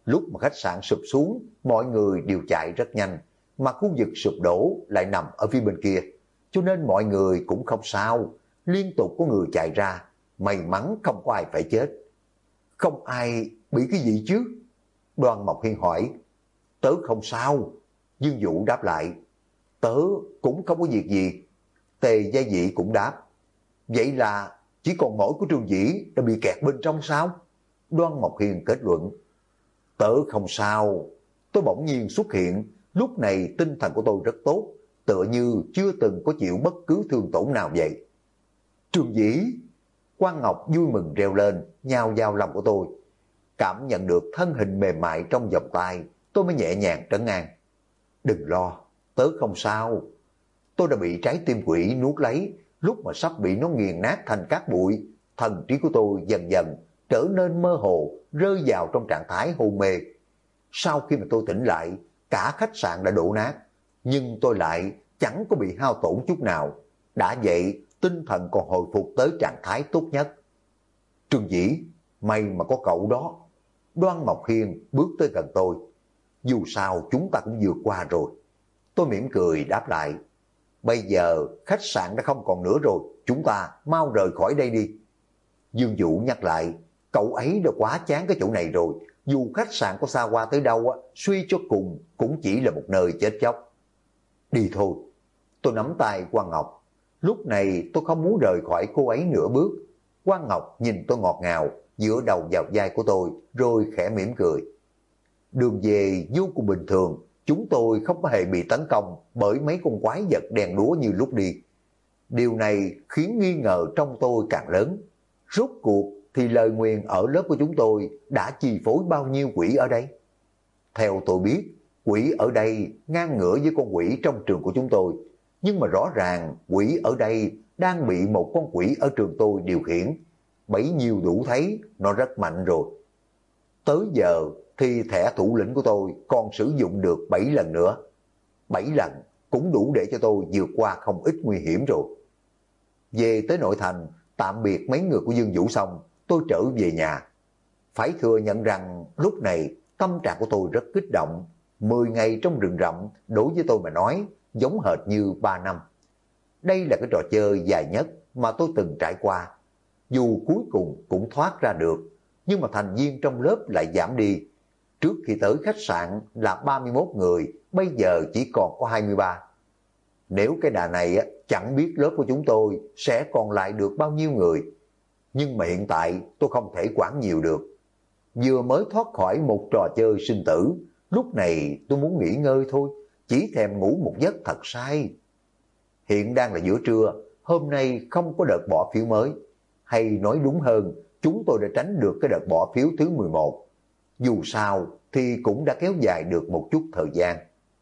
S1: Lúc mà khách sạn sụp xuống, mọi người đều chạy rất nhanh, mà khu vực sụp đổ lại nằm ở phía bên kia, cho nên mọi người cũng không sao, liên tục có người chạy ra, may mắn không có ai phải chết. Không ai bị cái gì chứ? Đoan Mộc Hiên hỏi. Tớ không sao. Dương Vũ đáp lại. Tớ cũng không có việc gì. Tề Gia Dị cũng đáp. Vậy là chỉ còn mỗi của Trương Dĩ đã bị kẹt bên trong sao? Đoan Mộc Hiên kết luận. Tớ không sao. Tôi bỗng nhiên xuất hiện, lúc này tinh thần của tôi rất tốt, tựa như chưa từng có chịu bất cứ thương tổn nào vậy. Trương Dĩ! Quan Ngọc vui mừng reo lên, nhào vào lòng của tôi. Cảm nhận được thân hình mềm mại trong vòng tay, tôi mới nhẹ nhàng trấn an. Đừng lo, tớ không sao. Tôi đã bị trái tim quỷ nuốt lấy, lúc mà sắp bị nó nghiền nát thành cát bụi, thần trí của tôi dần dần trở nên mơ hồ, rơi vào trong trạng thái hôn mê. Sau khi mà tôi tỉnh lại, cả khách sạn đã đổ nát, nhưng tôi lại chẳng có bị hao tổn chút nào. Đã vậy, tinh thần còn hồi phục tới trạng thái tốt nhất. Trương Dĩ, may mà có cậu đó. Đoan Mộc Hiên bước tới gần tôi. Dù sao chúng ta cũng vượt qua rồi. Tôi mỉm cười đáp lại. Bây giờ khách sạn đã không còn nữa rồi, chúng ta mau rời khỏi đây đi. Dương Vũ nhắc lại, cậu ấy đã quá chán cái chỗ này rồi. Dù khách sạn có xa hoa tới đâu, suy cho cùng cũng chỉ là một nơi chết chóc. Đi thôi. Tôi nắm tay Quan Ngọc. Lúc này tôi không muốn rời khỏi cô ấy nửa bước. Quan Ngọc nhìn tôi ngọt ngào, dựa đầu vào vai của tôi, rồi khẽ mỉm cười. Đường về vô cùng bình thường, chúng tôi không có hề bị tấn công bởi mấy con quái vật đen đúa như lúc đi. Điều này khiến nghi ngờ trong tôi càng lớn. Rốt cuộc thì lời nguyền ở lớp của chúng tôi đã chi phối bao nhiêu quỷ ở đây? Theo tôi biết, quỷ ở đây ngang ngửa với con quỷ trong trường của chúng tôi. Nhưng mà rõ ràng quỷ ở đây đang bị một con quỷ ở trường tôi điều khiển. Bấy nhiêu đủ thấy nó rất mạnh rồi. Tới giờ thì thẻ thủ lĩnh của tôi còn sử dụng được 7 lần nữa. 7 lần cũng đủ để cho tôi vượt qua không ít nguy hiểm rồi. Về tới nội thành, tạm biệt mấy người của Dương Vũ xong, tôi trở về nhà. Phải thừa nhận rằng lúc này tâm trạng của tôi rất kích động. 10 ngày trong rừng rậm đối với tôi mà nói giống hệt như 3 năm. Đây là cái trò chơi dài nhất mà tôi từng trải qua. Dù cuối cùng cũng thoát ra được, nhưng mà thành viên trong lớp lại giảm đi. Trước khi tới khách sạn là 31 người, bây giờ chỉ còn có 23. Nếu cái đà này chẳng biết lớp của chúng tôi sẽ còn lại được bao nhiêu người. Nhưng mà hiện tại tôi không thể quản nhiều được. Vừa mới thoát khỏi một trò chơi sinh tử, lúc này tôi muốn nghỉ ngơi thôi, chỉ thèm ngủ một giấc thật say. Hiện đang là giữa trưa, hôm nay không có đợt bỏ phiếu mới. Hay nói đúng hơn, chúng tôi đã tránh được cái đợt bỏ phiếu thứ 11. Dù sao thì cũng đã kéo dài được một chút thời gian.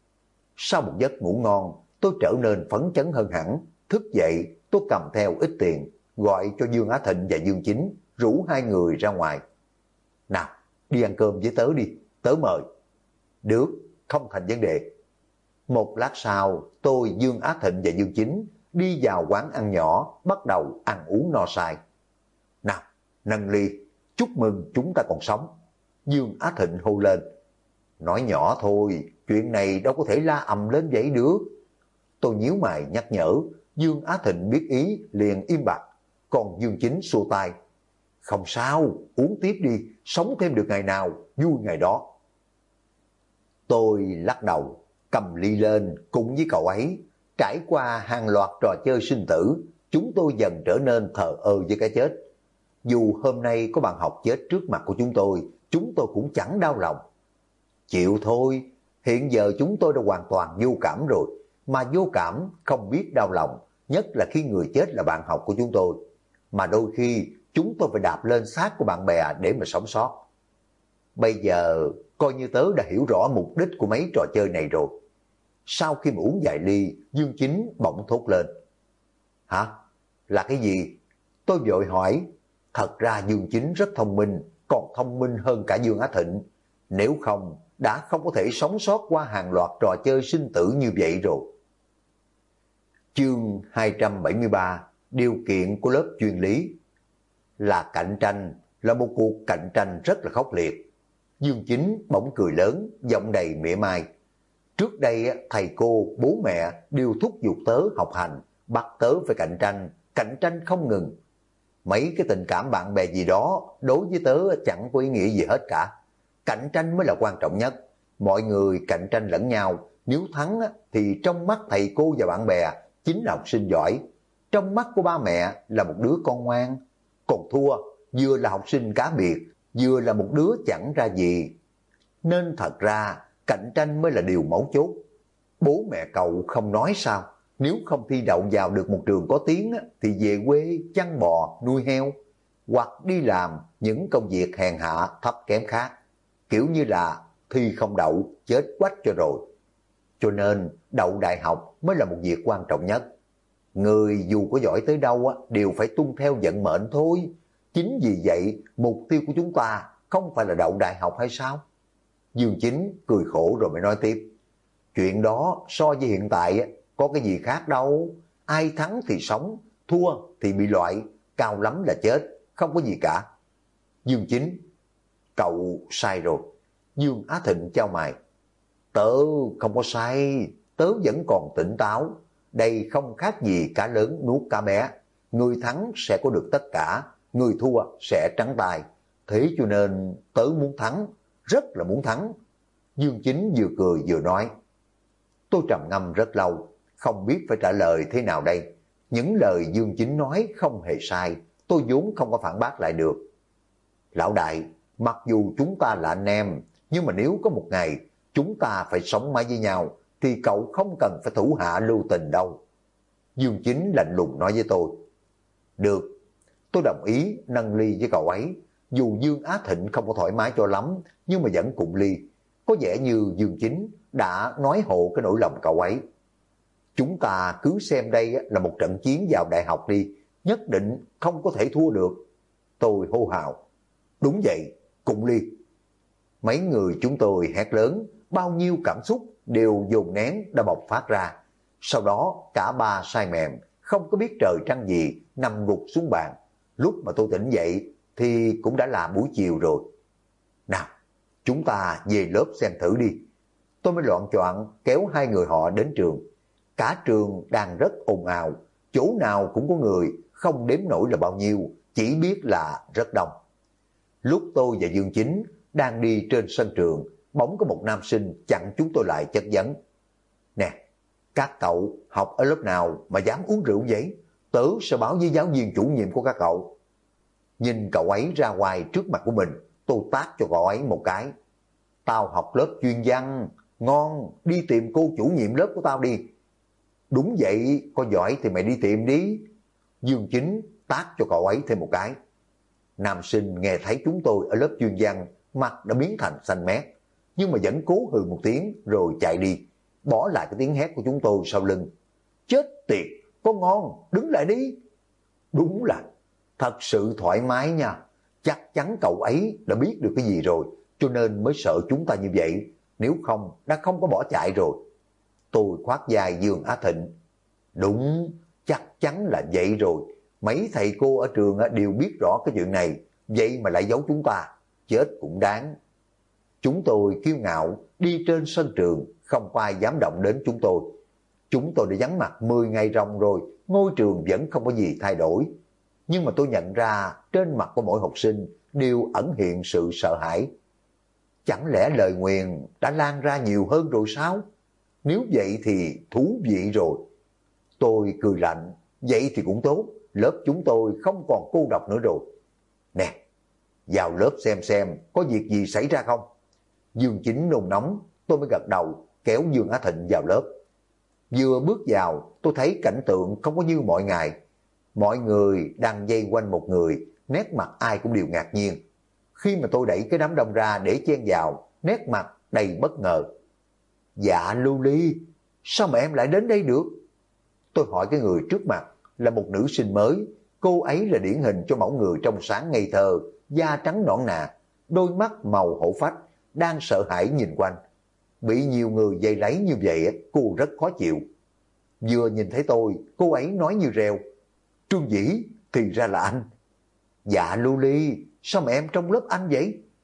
S1: Sau một giấc ngủ ngon, tôi trở nên phấn chấn hơn hẳn. Thức dậy, tôi cầm theo ít tiền, gọi cho Dương Á Thịnh và Dương Chính, rủ hai người ra ngoài. Nào, đi ăn cơm với tớ đi, tớ mời. Được, không thành vấn đề. Một lát sau, tôi, Dương Á Thịnh và Dương Chính đi vào quán ăn nhỏ, bắt đầu ăn uống no say. Nào, nâng ly, chúc mừng chúng ta còn sống. Dương Á Thịnh hô lên. Nói nhỏ thôi, chuyện này đâu có thể la ầm lên vậy được. Tôi nhíu mày nhắc nhở, Dương Á Thịnh biết ý liền im bặt. Còn Dương Chính xua tay. Không sao, uống tiếp đi, sống thêm được ngày nào, vui ngày đó. Tôi lắc đầu, cầm ly lên cùng với cậu ấy. Trải qua hàng loạt trò chơi sinh tử, chúng tôi dần trở nên thờ ơ với cái chết. Dù hôm nay có bạn học chết trước mặt của chúng tôi cũng chẳng đau lòng. Chịu thôi, hiện giờ chúng tôi đã hoàn toàn vô cảm rồi. Mà vô cảm không biết đau lòng, nhất là khi người chết là bạn học của chúng tôi. Mà đôi khi chúng tôi phải đạp lên xác của bạn bè để mà sống sót. Bây giờ coi như tớ đã hiểu rõ mục đích của mấy trò chơi này rồi. Sau khi mà uống vài ly, Dương Chính bỗng thốt lên. Hả? Là cái gì? Tôi vội hỏi. Thật ra Dương Chính rất thông minh, còn thông minh hơn cả Dương Á Thịnh. Nếu không, đã không có thể sống sót qua hàng loạt trò chơi sinh tử như vậy rồi. Chương 273, điều kiện của lớp chuyên lý. Là cạnh tranh, là một cuộc cạnh tranh rất là khốc liệt. Dương Chính bỗng cười lớn, giọng đầy mỉa mai. Trước đây thầy cô, bố mẹ đều thúc giục tớ học hành, bắt tớ phải cạnh tranh không ngừng. Mấy cái tình cảm bạn bè gì đó đối với tớ chẳng có ý nghĩa gì hết cả. Cạnh tranh mới là quan trọng nhất. Mọi người cạnh tranh lẫn nhau, nếu thắng thì trong mắt thầy cô và bạn bè chính là học sinh giỏi. Trong mắt của ba mẹ là một đứa con ngoan. Còn thua, vừa là học sinh cá biệt, vừa là một đứa chẳng ra gì. Nên thật ra cạnh tranh mới là điều mấu chốt. Bố mẹ cậu không nói sao? Nếu không thi đậu vào được một trường có tiếng thì về quê chăn bò, nuôi heo, hoặc đi làm những công việc hèn hạ thấp kém khác. Kiểu như là thi không đậu, chết quách cho rồi. Cho nên đậu đại học mới là một việc quan trọng nhất. Người dù có giỏi tới đâu đều phải tuân theo vận mệnh thôi. Chính vì vậy mục tiêu của chúng ta không phải là đậu đại học hay sao? Dương Chính cười khổ rồi mới nói tiếp. Chuyện đó so với hiện tại có cái gì khác đâu. Ai thắng thì sống, thua thì bị loại, cao lắm là chết, không có gì cả. Dương Chính, cậu sai rồi. Dương Á Thịnh chau mày. Tớ không có sai, tớ vẫn còn tỉnh táo. Đây không khác gì cá lớn nuốt cá bé. Người thắng sẽ có được tất cả, người thua sẽ trắng tay. Thế cho nên tớ muốn thắng, rất là muốn thắng. Dương Chính vừa cười vừa nói. Tôi trầm ngâm rất lâu, không biết phải trả lời thế nào đây. Những lời Dương Chính nói không hề sai, tôi vốn không có phản bác lại được. Lão đại, mặc dù chúng ta là anh em, nhưng mà nếu có một ngày chúng ta phải sống mãi với nhau, thì cậu không cần phải thủ hạ lưu tình đâu. Dương Chính lạnh lùng nói với tôi. Được, tôi đồng ý nâng ly với cậu ấy. Dù Dương Á Thịnh không có thoải mái cho lắm, nhưng mà vẫn cùng ly. Có vẻ như Dương Chính đã nói hộ cái nỗi lòng cậu ấy. Chúng ta cứ xem đây là một trận chiến vào đại học đi, nhất định không có thể thua được. Tôi hô hào. Đúng vậy, cùng ly. Mấy người chúng tôi hét lớn, bao nhiêu cảm xúc đều dồn nén đã bộc phát ra. Sau đó cả ba say mềm, không có biết trời trăng gì, nằm gục xuống bàn. Lúc mà tôi tỉnh dậy thì cũng đã là buổi chiều rồi. Nào, chúng ta về lớp xem thử đi. Tôi mới loạn choạng kéo hai người họ đến trường. Cả trường đang rất ồn ào, chỗ nào cũng có người, không đếm nổi là bao nhiêu, chỉ biết là rất đông. Lúc tôi và Dương Chính đang đi trên sân trường, bỗng có một nam sinh chặn chúng tôi lại chất vấn. Nè, các cậu học ở lớp nào mà dám uống rượu vậy? Tớ sẽ báo với giáo viên chủ nhiệm của các cậu. Nhìn cậu ấy ra ngoài trước mặt của mình, tôi tát cho cậu ấy một cái. Tao học lớp chuyên văn, ngon, đi tìm cô chủ nhiệm lớp của tao đi. Đúng vậy, có giỏi thì mày đi tìm đi. Dương Chính tát cho cậu ấy thêm một cái. Nam sinh nghe thấy chúng tôi ở lớp chuyên văn, mặt đã biến thành xanh mét, nhưng mà vẫn cố hừ một tiếng rồi chạy đi, bỏ lại cái tiếng hét của chúng tôi sau lưng. Chết tiệt, có ngon, đứng lại đi. Đúng là thật sự thoải mái nha. Chắc chắn cậu ấy đã biết được cái gì rồi, cho nên mới sợ chúng ta như vậy. Nếu không, đã không có bỏ chạy rồi. Tôi khoát vai Dương Á Thịnh. Đúng, chắc chắn là vậy rồi. Mấy thầy cô ở trường đều biết rõ cái chuyện này, vậy mà lại giấu chúng ta. Chết cũng đáng. Chúng tôi kiêu ngạo đi trên sân trường, không có ai dám động đến chúng tôi. Chúng tôi đã vắng mặt 10 ngày ròng rồi, ngôi trường vẫn không có gì thay đổi. Nhưng mà tôi nhận ra trên mặt của mỗi học sinh đều ẩn hiện sự sợ hãi. Chẳng lẽ lời nguyền đã lan ra nhiều hơn rồi sao? Nếu vậy thì thú vị rồi. Tôi cười lạnh, vậy thì cũng tốt, lớp chúng tôi không còn cô độc nữa rồi. Nè, vào lớp xem có việc gì xảy ra không? Dương Chính nôn nóng, tôi mới gật đầu, kéo Dương Á Thịnh vào lớp. Vừa bước vào, tôi thấy cảnh tượng không có như mọi ngày. Mọi người đang vây quanh một người, nét mặt ai cũng đều ngạc nhiên. Khi mà tôi đẩy cái đám đông ra để chen vào, nét mặt đầy bất ngờ. Dạ Lưu Ly, sao mà em lại đến đây được? Tôi hỏi cái người trước mặt là một nữ sinh mới. Cô ấy là điển hình cho mẫu người trong sáng ngây thơ, da trắng nõn nà, đôi mắt màu hổ phách, đang sợ hãi nhìn quanh. Bị nhiều người vây lấy như vậy, cô rất khó chịu. Vừa nhìn thấy tôi, cô ấy nói như reo. Trương Dĩ, thì ra là anh. Dạ Lưu Ly, sao mà em trong lớp anh vậy?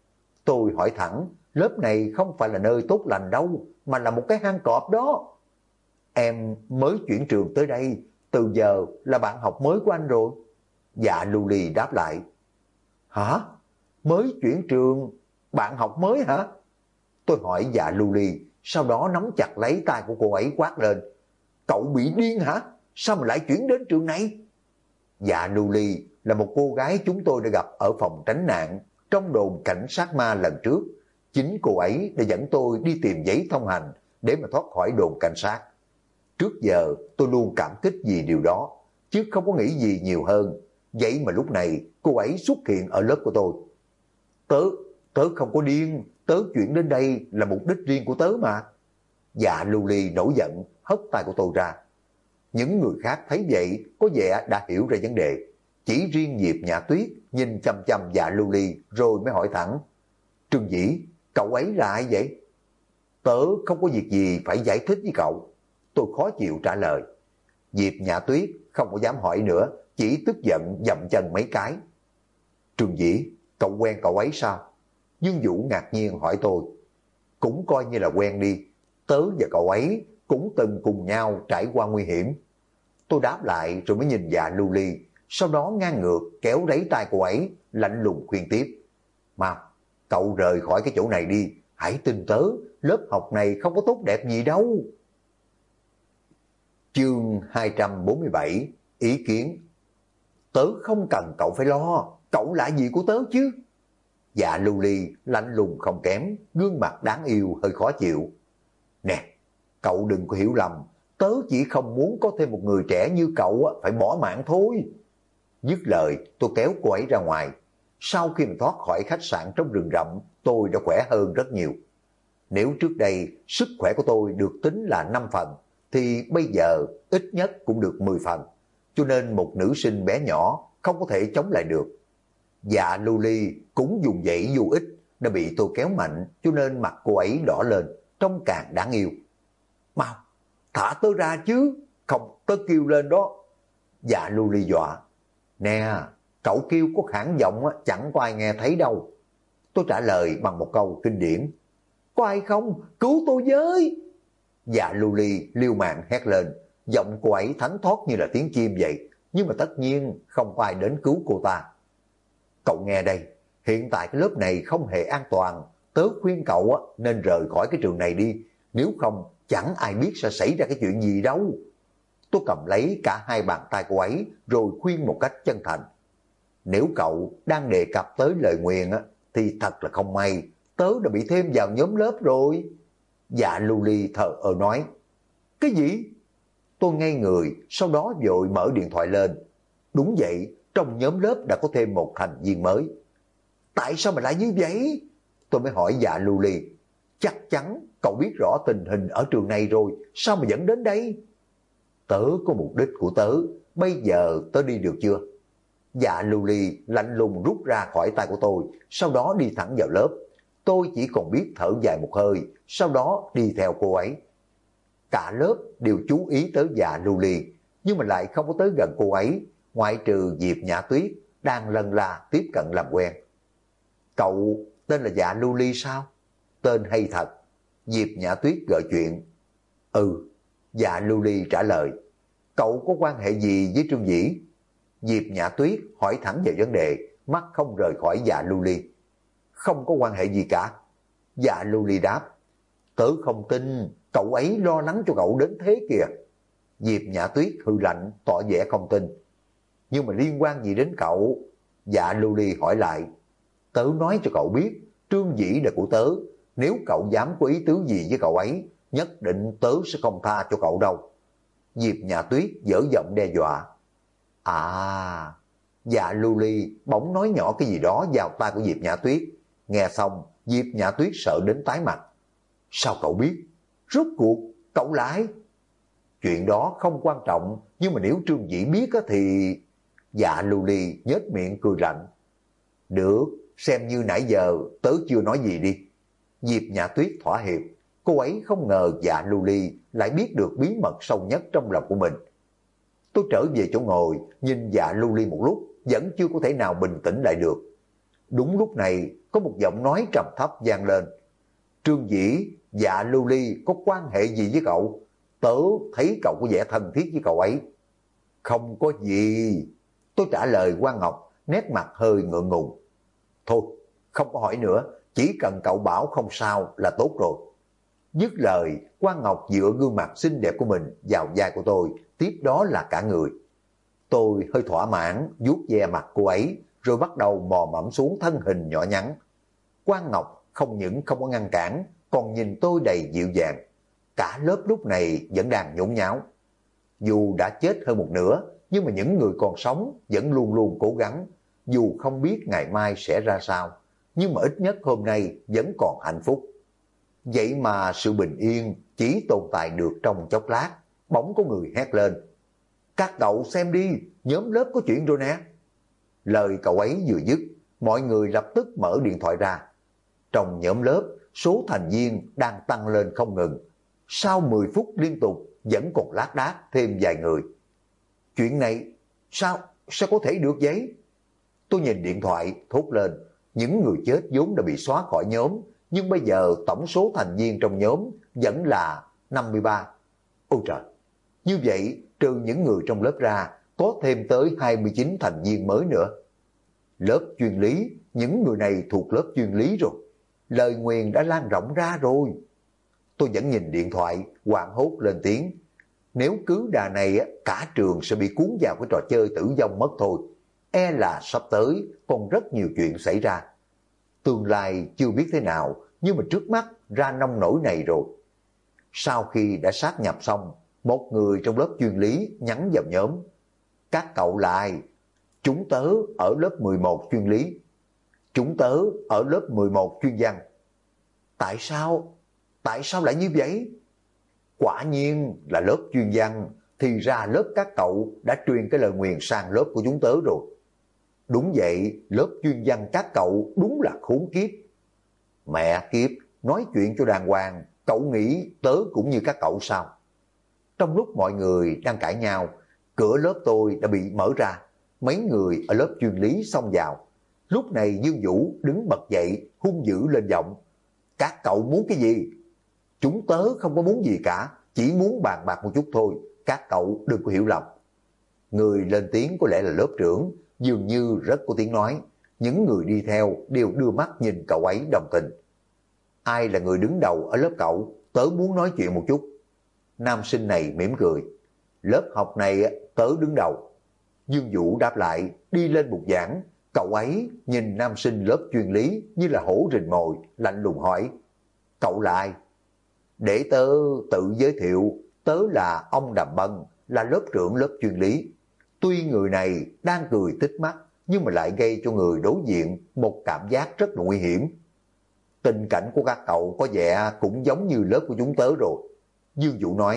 S1: Tôi hỏi thẳng, lớp này không phải là nơi tốt lành đâu, mà là một cái hang cọp đó. Em mới chuyển trường tới đây, từ giờ là bạn học mới của anh rồi. Dạ Lưu đáp lại. Hả? Mới chuyển trường, bạn học mới hả? Tôi hỏi dạ Lưu, sau đó nắm chặt lấy tay của cô ấy quát lên. Cậu bị điên hả? Sao mà lại chuyển đến trường này? Dạ Lưu là một cô gái chúng tôi đã gặp ở phòng tránh nạn trong đồn cảnh sát ma lần trước. Chính cô ấy đã dẫn tôi đi tìm giấy thông hành để mà thoát khỏi đồn cảnh sát. Trước giờ tôi luôn cảm kích vì điều đó, chứ không có nghĩ gì nhiều hơn. Vậy mà lúc này cô ấy xuất hiện ở lớp của tôi. Tớ không có điên, tớ chuyển đến đây là mục đích riêng của tớ mà. Dạ Lưu nổi giận, hất tay của tôi ra. Những người khác thấy vậy có vẻ đã hiểu ra vấn đề. Chỉ riêng Diệp Nhã Tuyết nhìn chăm chăm dạ Lưu rồi mới hỏi thẳng. Trương Dĩ, cậu ấy là ai vậy? Tớ không có việc gì phải giải thích với cậu. Tôi khó chịu trả lời. Diệp Nhã Tuyết không có dám hỏi nữa, chỉ tức giận dậm chân mấy cái. Trương Dĩ, cậu quen cậu ấy sao? Dương Vũ ngạc nhiên hỏi tôi. Cũng coi như là quen đi, tớ và cậu ấy cũng từng cùng nhau trải qua nguy hiểm. Tôi đáp lại rồi mới nhìn dạ Lưu sau đó ngang ngược kéo lấy tay cô ấy, lạnh lùng khuyên tiếp. Mà, cậu rời khỏi cái chỗ này đi, hãy tin tớ, lớp học này không có tốt đẹp gì đâu. Chương 247, ý kiến. Tớ không cần cậu phải lo, cậu là gì của tớ chứ? Dạ Lưu lạnh lùng không kém, gương mặt đáng yêu hơi khó chịu. Nè, cậu đừng có hiểu lầm, tớ chỉ không muốn có thêm một người trẻ như cậu phải bỏ mạng thôi. Dứt lời, tôi kéo cô ấy ra ngoài. Sau khi mình thoát khỏi khách sạn trong rừng rậm, tôi đã khỏe hơn rất nhiều. Nếu trước đây sức khỏe của tôi được tính là 5 phần, thì bây giờ ít nhất cũng được 10 phần. Cho nên một nữ sinh bé nhỏ không có thể chống lại được. Dạ Lưu cũng dùng dãy vô ích, đã bị tôi kéo mạnh, cho nên mặt cô ấy đỏ lên, trông càng đáng yêu. Mau, thả tớ ra chứ, không tớ kêu lên đó. Dạ Lưu dọa. Nè, cậu kêu có khản giọng chẳng có ai nghe thấy đâu. Tôi trả lời bằng một câu kinh điển. Có ai không? Cứu tôi với! Dạ Lưu liêu mạng hét lên. Giọng cô ấy thánh thót như là tiếng chim vậy. Nhưng mà tất nhiên không có ai đến cứu cô ta. Cậu nghe đây, hiện tại cái lớp này không hề an toàn. Tớ khuyên cậu nên rời khỏi cái trường này đi. Nếu không chẳng ai biết sẽ xảy ra cái chuyện gì đâu. Tôi cầm lấy cả hai bàn tay cô ấy rồi khuyên một cách chân thành. Nếu cậu đang đề cập tới lời nguyền thì thật là không may, tớ đã bị thêm vào nhóm lớp rồi. Dạ Lưu thờ ơ nói. Cái gì? Tôi ngây người, sau đó vội mở điện thoại lên. Đúng vậy, trong nhóm lớp đã có thêm một thành viên mới. Tại sao mà lại như vậy? Tôi mới hỏi dạ Lưu Chắc chắn cậu biết rõ tình hình ở trường này rồi, sao mà dẫn đến đây? Tớ có mục đích của tớ, bây giờ tớ đi được chưa? Dạ Lưu lạnh lùng rút ra khỏi tay của tôi, sau đó đi thẳng vào lớp. Tôi chỉ còn biết thở dài một hơi, sau đó đi theo cô ấy. Cả lớp đều chú ý tới dạ Lưu nhưng mà lại không có tới gần cô ấy, ngoại trừ Diệp Nhã Tuyết đang lần la tiếp cận làm quen. Cậu tên là dạ Lưu sao? Tên hay thật. Diệp Nhã Tuyết gợi chuyện. Ừ. Dạ Lưu trả lời. Cậu có quan hệ gì với Trương Dĩ? Diệp Nhã Tuyết hỏi thẳng về vấn đề, mắt không rời khỏi dạ Lưu. Không có quan hệ gì cả. Dạ Lưu đáp. Tớ không tin, cậu ấy lo lắng cho cậu đến thế kìa. Diệp Nhã Tuyết hừ lạnh, tỏ vẻ không tin. Nhưng mà liên quan gì đến cậu? Dạ Lưu hỏi lại. Tớ nói cho cậu biết, Trương Dĩ là của tớ. Nếu cậu dám có ý tứ gì với cậu ấy, nhất định tớ sẽ không tha cho cậu đâu. Diệp Nhã Tuyết dở giọng đe dọa. À, dạ Lưu bỗng nói nhỏ cái gì đó vào tai của Diệp Nhã Tuyết. Nghe xong, Diệp Nhã Tuyết sợ đến tái mặt. Sao cậu biết? Rốt cuộc, cậu lại? Chuyện đó không quan trọng, nhưng mà nếu Trương Dĩ biết thì... Dạ Lưu nhếch miệng cười lạnh. Được, xem như nãy giờ tớ chưa nói gì đi. Diệp Nhã Tuyết thỏa hiệp. Cô ấy không ngờ dạ Lưu lại biết được bí mật sâu nhất trong lòng của mình. Tôi trở về chỗ ngồi, nhìn dạ Lưu một lúc, vẫn chưa có thể nào bình tĩnh lại được. Đúng lúc này có một giọng nói trầm thấp vang lên. Trương Dĩ, dạ Lưu Ly có quan hệ gì với cậu? Tớ thấy cậu có vẻ thân thiết với cậu ấy. Không có gì. Tôi trả lời Quang Ngọc, nét mặt hơi ngượng ngùng. Thôi, không có hỏi nữa, chỉ cần cậu bảo không sao là tốt rồi. Dứt lời, Quang Ngọc dựa gương mặt xinh đẹp của mình vào vai của tôi, tiếp đó là cả người. Tôi hơi thỏa mãn, vuốt ve mặt cô ấy, rồi bắt đầu mò mẫm xuống thân hình nhỏ nhắn. Quang Ngọc không những không có ngăn cản, còn nhìn tôi đầy dịu dàng. Cả lớp lúc này vẫn đang nhốn nháo. Dù đã chết hơn một nửa, nhưng mà những người còn sống vẫn luôn luôn cố gắng. Dù không biết ngày mai sẽ ra sao, nhưng mà ít nhất hôm nay vẫn còn hạnh phúc. Vậy mà sự bình yên chỉ tồn tại được trong chốc lát, bỗng có người hét lên. Các cậu xem đi, nhóm lớp có chuyện rồi nè. Lời cậu ấy vừa dứt, mọi người lập tức mở điện thoại ra. Trong nhóm lớp, số thành viên đang tăng lên không ngừng. Sau 10 phút liên tục, vẫn còn lác đác thêm vài người. Chuyện này, sao có thể được vậy? Tôi nhìn điện thoại, thốt lên. Những người chết vốn đã bị xóa khỏi nhóm, nhưng bây giờ tổng số thành viên trong nhóm vẫn là 53. Ôi trời! Như vậy, trừ những người trong lớp ra, có thêm tới 29 thành viên mới nữa. Lớp chuyên lý, những người này thuộc lớp chuyên lý rồi. Lời nguyền đã lan rộng ra rồi. Tôi vẫn nhìn điện thoại, hoảng hốt lên tiếng. Nếu cứ đà này, cả trường sẽ bị cuốn vào cái trò chơi tử vong mất thôi. E là sắp tới còn rất nhiều chuyện xảy ra. Tương lai chưa biết thế nào, nhưng mà trước mắt ra nông nổi này rồi. Sau khi đã sát nhập xong, một người trong lớp chuyên lý nhắn vào nhóm. Các cậu là ai? Chúng tớ ở lớp 11 chuyên lý. Chúng tớ ở lớp 11 chuyên văn. Tại sao? Tại sao lại như vậy? Quả nhiên là lớp chuyên văn, thì ra lớp các cậu đã truyền cái lời nguyền sang lớp của chúng tớ rồi. Đúng vậy, lớp chuyên văn các cậu đúng là khốn kiếp. Mẹ kiếp, nói chuyện cho đàng hoàng, cậu nghĩ tớ cũng như các cậu sao? Trong lúc mọi người đang cãi nhau, cửa lớp tôi đã bị mở ra. Mấy người ở lớp chuyên lý xông vào. Lúc này Dương Vũ đứng bật dậy, hung dữ lên giọng. Các cậu muốn cái gì? Chúng tớ không có muốn gì cả, chỉ muốn bàn bạc một chút thôi, các cậu đừng có hiểu lầm. Người lên tiếng có lẽ là lớp trưởng, dường như rất có tiếng nói. Những người đi theo đều đưa mắt nhìn cậu ấy đồng tình. Ai là người đứng đầu ở lớp cậu? Tớ muốn nói chuyện một chút. Nam sinh này mỉm cười. Lớp học này tớ đứng đầu. Dương Vũ đáp lại, đi lên bục giảng. Cậu ấy nhìn nam sinh lớp chuyên lý như là hổ rình mồi, lạnh lùng hỏi. Cậu là ai? Để tớ tự giới thiệu, tớ là ông Đàm Bân, là lớp trưởng lớp chuyên lý. Tuy người này đang cười tích mắt, nhưng mà lại gây cho người đối diện một cảm giác rất là nguy hiểm. Tình cảnh của các cậu có vẻ cũng giống như lớp của chúng tớ rồi. Dương Vũ nói,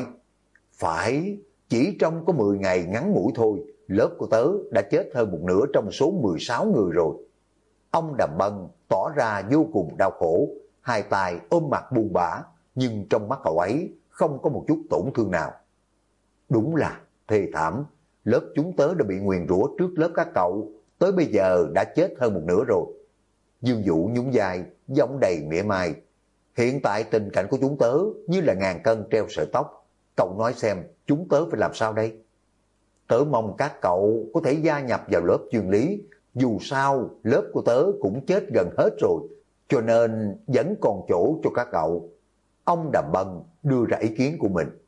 S1: phải, chỉ trong có 10 ngày ngắn ngủi thôi, lớp của tớ đã chết hơn một nửa trong số 16 người rồi. Ông Đàm Bân tỏ ra vô cùng đau khổ, hai tay ôm mặt buồn bã, nhưng trong mắt cậu ấy không có một chút tổn thương nào. Đúng là thê thảm, lớp chúng tớ đã bị nguyền rủa trước lớp các cậu, tới bây giờ đã chết hơn một nửa rồi. Dương Vũ nhún vai, giọng đầy mỉa mai. Hiện tại tình cảnh của chúng tớ như là ngàn cân treo sợi tóc. Cậu nói xem, chúng tớ phải làm sao đây? Tớ mong các cậu có thể gia nhập vào lớp chuyên lý. Dù sao, lớp của tớ cũng chết gần hết rồi, cho nên vẫn còn chỗ cho các cậu. Ông Đàm Bân đưa ra ý kiến của mình.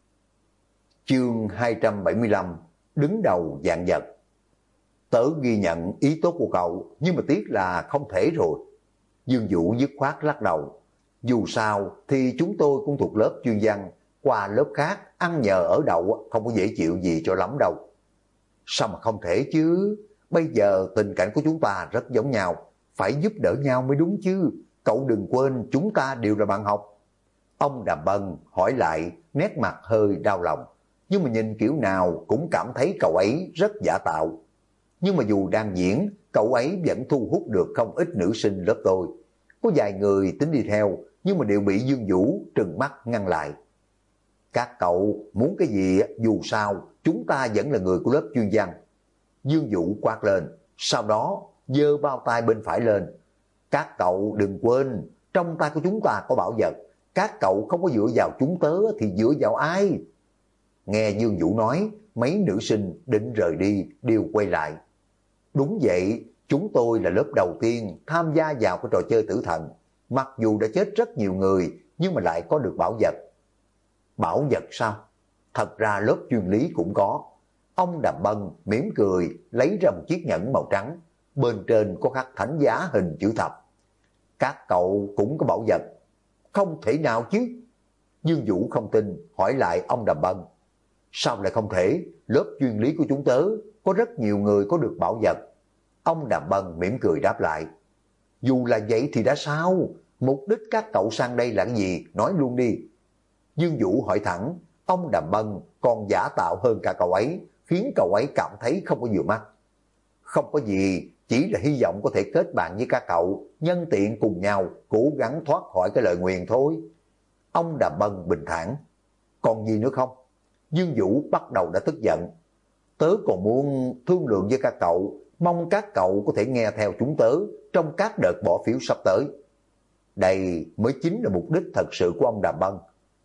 S1: Chương 275, đứng đầu vạn vật. Tớ ghi nhận ý tốt của cậu, nhưng mà tiếc là không thể rồi. Dương Vũ dứt khoát lắc đầu. Dù sao thì chúng tôi cũng thuộc lớp chuyên văn, qua lớp khác ăn nhờ ở đậu không có dễ chịu gì cho lắm đâu. Sao mà không thể chứ? Bây giờ tình cảnh của chúng ta rất giống nhau, phải giúp đỡ nhau mới đúng chứ. Cậu đừng quên chúng ta đều là bạn học. Ông Đàm Bân hỏi lại, nét mặt hơi đau lòng, nhưng mà nhìn kiểu nào cũng cảm thấy cậu ấy rất giả tạo. Nhưng mà dù đang diễn, cậu ấy vẫn thu hút được không ít nữ sinh lớp tôi. Có vài người tính đi theo, nhưng mà đều bị Dương Vũ trừng mắt ngăn lại. Các cậu muốn cái gì dù sao, chúng ta vẫn là người của lớp chuyên văn. Dương Vũ quát lên, sau đó giơ bao tay bên phải lên. Các cậu đừng quên, trong tay của chúng ta có bảo vật, các cậu không có dựa vào chúng tớ thì dựa vào ai? Nghe Dương Vũ nói, mấy nữ sinh định rời đi đều quay lại. Đúng vậy, chúng tôi là lớp đầu tiên tham gia vào cái trò chơi tử thần. Mặc dù đã chết rất nhiều người, nhưng mà lại có được bảo vật. Bảo vật sao? Thật ra lớp chuyên lý cũng có. Ông Đàm Bân mỉm cười lấy ra một chiếc nhẫn màu trắng, bên trên có khắc thánh giá hình chữ thập. Các cậu cũng có bảo vật? Không thể nào chứ. Dương Vũ không tin, hỏi lại ông Đàm Bân. Sao lại không thể? Lớp chuyên lý của chúng tớ có rất nhiều người có được bảo vật. Ông Đàm Bân mỉm cười đáp lại. Dù là vậy thì đã sao? Mục đích các cậu sang đây là cái gì? Nói luôn đi. Dương Vũ hỏi thẳng, ông Đàm Bân còn giả tạo hơn cả cậu ấy, khiến cậu ấy cảm thấy không có vừa mắt. Không có gì, chỉ là hy vọng có thể kết bạn với các cậu, nhân tiện cùng nhau cố gắng thoát khỏi cái lời nguyền thôi. Ông Đàm Bân bình thản. Còn gì nữa không? Dương Vũ bắt đầu đã tức giận. Tớ còn muốn thương lượng với các cậu, mong các cậu có thể nghe theo chúng tớ trong các đợt bỏ phiếu sắp tới. Đây mới chính là mục đích thật sự của ông Đàm Bân.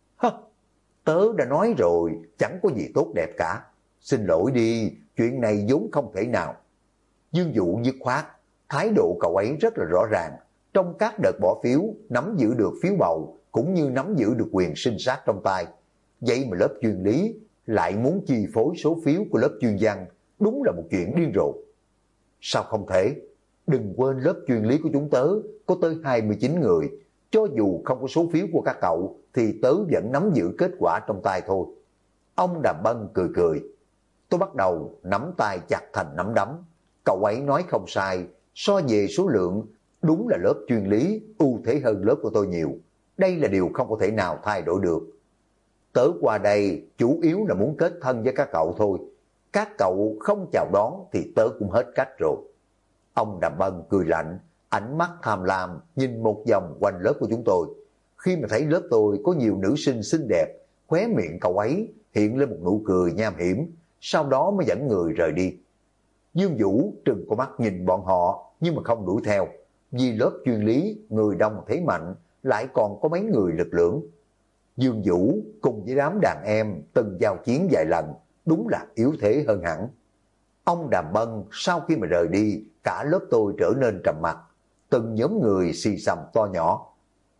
S1: Tớ đã nói rồi, chẳng có gì tốt đẹp cả. Xin lỗi đi, chuyện này vốn không thể nào. Dương Vũ dứt khoát, thái độ cậu ấy rất là rõ ràng. Trong các đợt bỏ phiếu, nắm giữ được phiếu bầu, cũng như nắm giữ được quyền sinh sát trong tay. Vậy mà lớp chuyên lý lại muốn chi phối số phiếu của lớp chuyên văn, đúng là một chuyện điên rồ. Sao không thể? Đừng quên lớp chuyên lý của chúng tớ có tới 29 người. Cho dù không có số phiếu của các cậu thì tớ vẫn nắm giữ kết quả trong tay thôi. Ông Đàm Bân cười cười. Tôi bắt đầu nắm tay chặt thành nắm đấm. Cậu ấy nói không sai, so về số lượng, đúng là lớp chuyên lý ưu thế hơn lớp của tôi nhiều. Đây là điều không có thể nào thay đổi được. Tớ qua đây chủ yếu là muốn kết thân với các cậu thôi. Các cậu không chào đón thì tớ cũng hết cách rồi. Ông Đàm Bân cười lạnh, ánh mắt tham lam nhìn một vòng quanh lớp của chúng tôi. Khi mà thấy lớp tôi có nhiều nữ sinh xinh đẹp, khóe miệng cậu ấy hiện lên một nụ cười nham hiểm, sau đó mới dẫn người rời đi. Dương Vũ trừng con mắt nhìn bọn họ nhưng mà không đuổi theo, vì lớp chuyên lý người đông thế mạnh, lại còn có mấy người lực lưỡng. Dương Vũ cùng với đám đàn em từng giao chiến vài lần, đúng là yếu thế hơn hẳn. Ông Đàm Bân sau khi mà rời đi, cả lớp tôi trở nên trầm mặc, từng nhóm người xì xầm to nhỏ.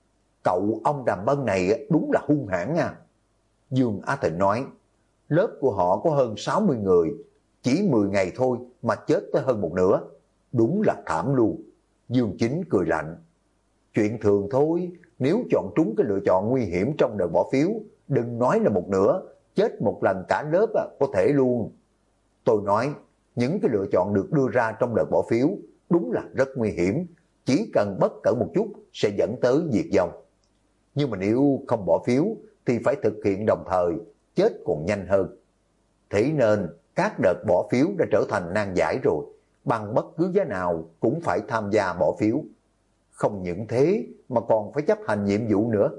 S1: Cậu ông Đàm Bân này đúng là hung hãn nha. Dương Á Thịnh nói, lớp của họ có hơn 60 người, chỉ 10 ngày thôi mà chết tới hơn một nửa. Đúng là thảm luôn. Dương Chính cười lạnh. Chuyện thường thôi, nếu chọn trúng cái lựa chọn nguy hiểm trong đợt bỏ phiếu, đừng nói là một nửa, chết một lần cả lớp có thể luôn. Tôi nói, những cái lựa chọn được đưa ra trong đợt bỏ phiếu đúng là rất nguy hiểm, chỉ cần bất cẩn một chút sẽ dẫn tới diệt vong. Nhưng mà nếu không bỏ phiếu thì phải thực hiện đồng thời, chết còn nhanh hơn. Thế nên các đợt bỏ phiếu đã trở thành nan giải rồi, bằng bất cứ giá nào cũng phải tham gia bỏ phiếu. Không những thế mà còn phải chấp hành nhiệm vụ nữa.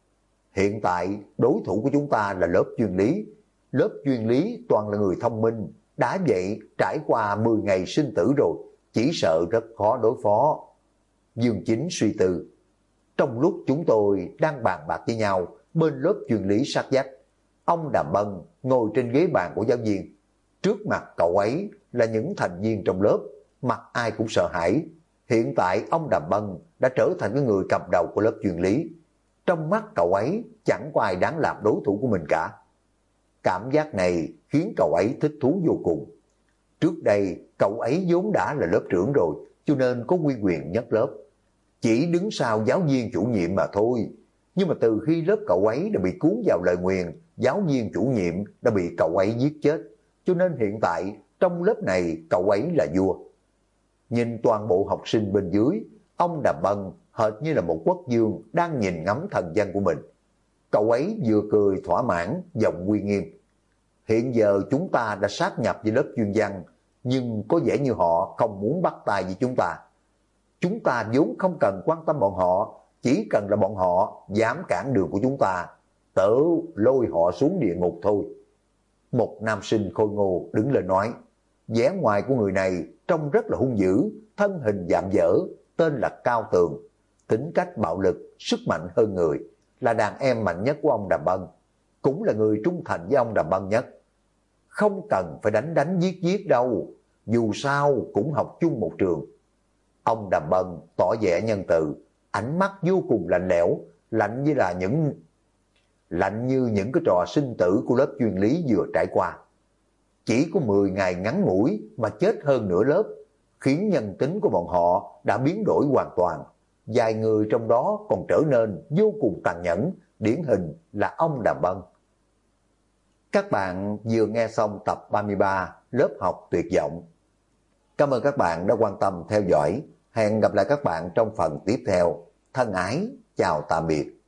S1: Hiện tại đối thủ của chúng ta là lớp chuyên lý. Lớp chuyên lý toàn là người thông minh, đã vậy trải qua 10 ngày sinh tử rồi, chỉ sợ rất khó đối phó. Dương Chính suy tư. Trong lúc chúng tôi đang bàn bạc với nhau, bên lớp chuyên lý sát vách, ông Đàm Bân ngồi trên ghế bàn của giáo viên. Trước mặt cậu ấy là những thành viên trong lớp, mặt ai cũng sợ hãi. Hiện tại ông Đàm Bân đã trở thành cái người cầm đầu của lớp chuyên lý. Trong mắt cậu ấy chẳng có ai đáng làm đối thủ của mình cả. Cảm giác này khiến cậu ấy thích thú vô cùng. Trước đây cậu ấy vốn đã là lớp trưởng rồi, cho nên có uy quyền nhất lớp. Chỉ đứng sau giáo viên chủ nhiệm mà thôi. Nhưng mà từ khi lớp cậu ấy đã bị cuốn vào lời nguyền, giáo viên chủ nhiệm đã bị cậu ấy giết chết. Cho nên hiện tại trong lớp này cậu ấy là vua. Nhìn toàn bộ học sinh bên dưới, ông Đàm Bân hệt như là một quốc vương đang nhìn ngắm thần dân của mình. Cậu ấy vừa cười thỏa mãn, giọng uy nghiêm. Hiện giờ chúng ta đã sát nhập với lớp chuyên văn, nhưng có vẻ như họ không muốn bắt tay với chúng ta. Chúng ta vốn không cần quan tâm bọn họ, chỉ cần là bọn họ dám cản đường của chúng ta, tớ lôi họ xuống địa ngục thôi. Một nam sinh khôi ngô đứng lên nói, vẻ ngoài của người này trông rất là hung dữ, thân hình dạm dở, tên là Cao Tường. Tính cách bạo lực, sức mạnh hơn người, là đàn em mạnh nhất của ông Đàm Bân, cũng là người trung thành với ông Đàm Bân nhất. Không cần phải đánh đánh giết giết đâu, dù sao cũng học chung một trường. Ông Đàm Bân tỏ vẻ nhân từ, ánh mắt vô cùng lạnh lẽo, lạnh như những cái trò sinh tử của lớp chuyên lý vừa trải qua. Chỉ có 10 ngày ngắn ngủi mà chết hơn nửa lớp, khiến nhân tính của bọn họ đã biến đổi hoàn toàn. Vài người trong đó còn trở nên vô cùng tàn nhẫn, điển hình là ông Đàm Bân. Các bạn vừa nghe xong tập 33 lớp học tuyệt vọng. Cảm ơn các bạn đã quan tâm theo dõi. Hẹn gặp lại các bạn trong phần tiếp theo. Thân ái, chào tạm biệt.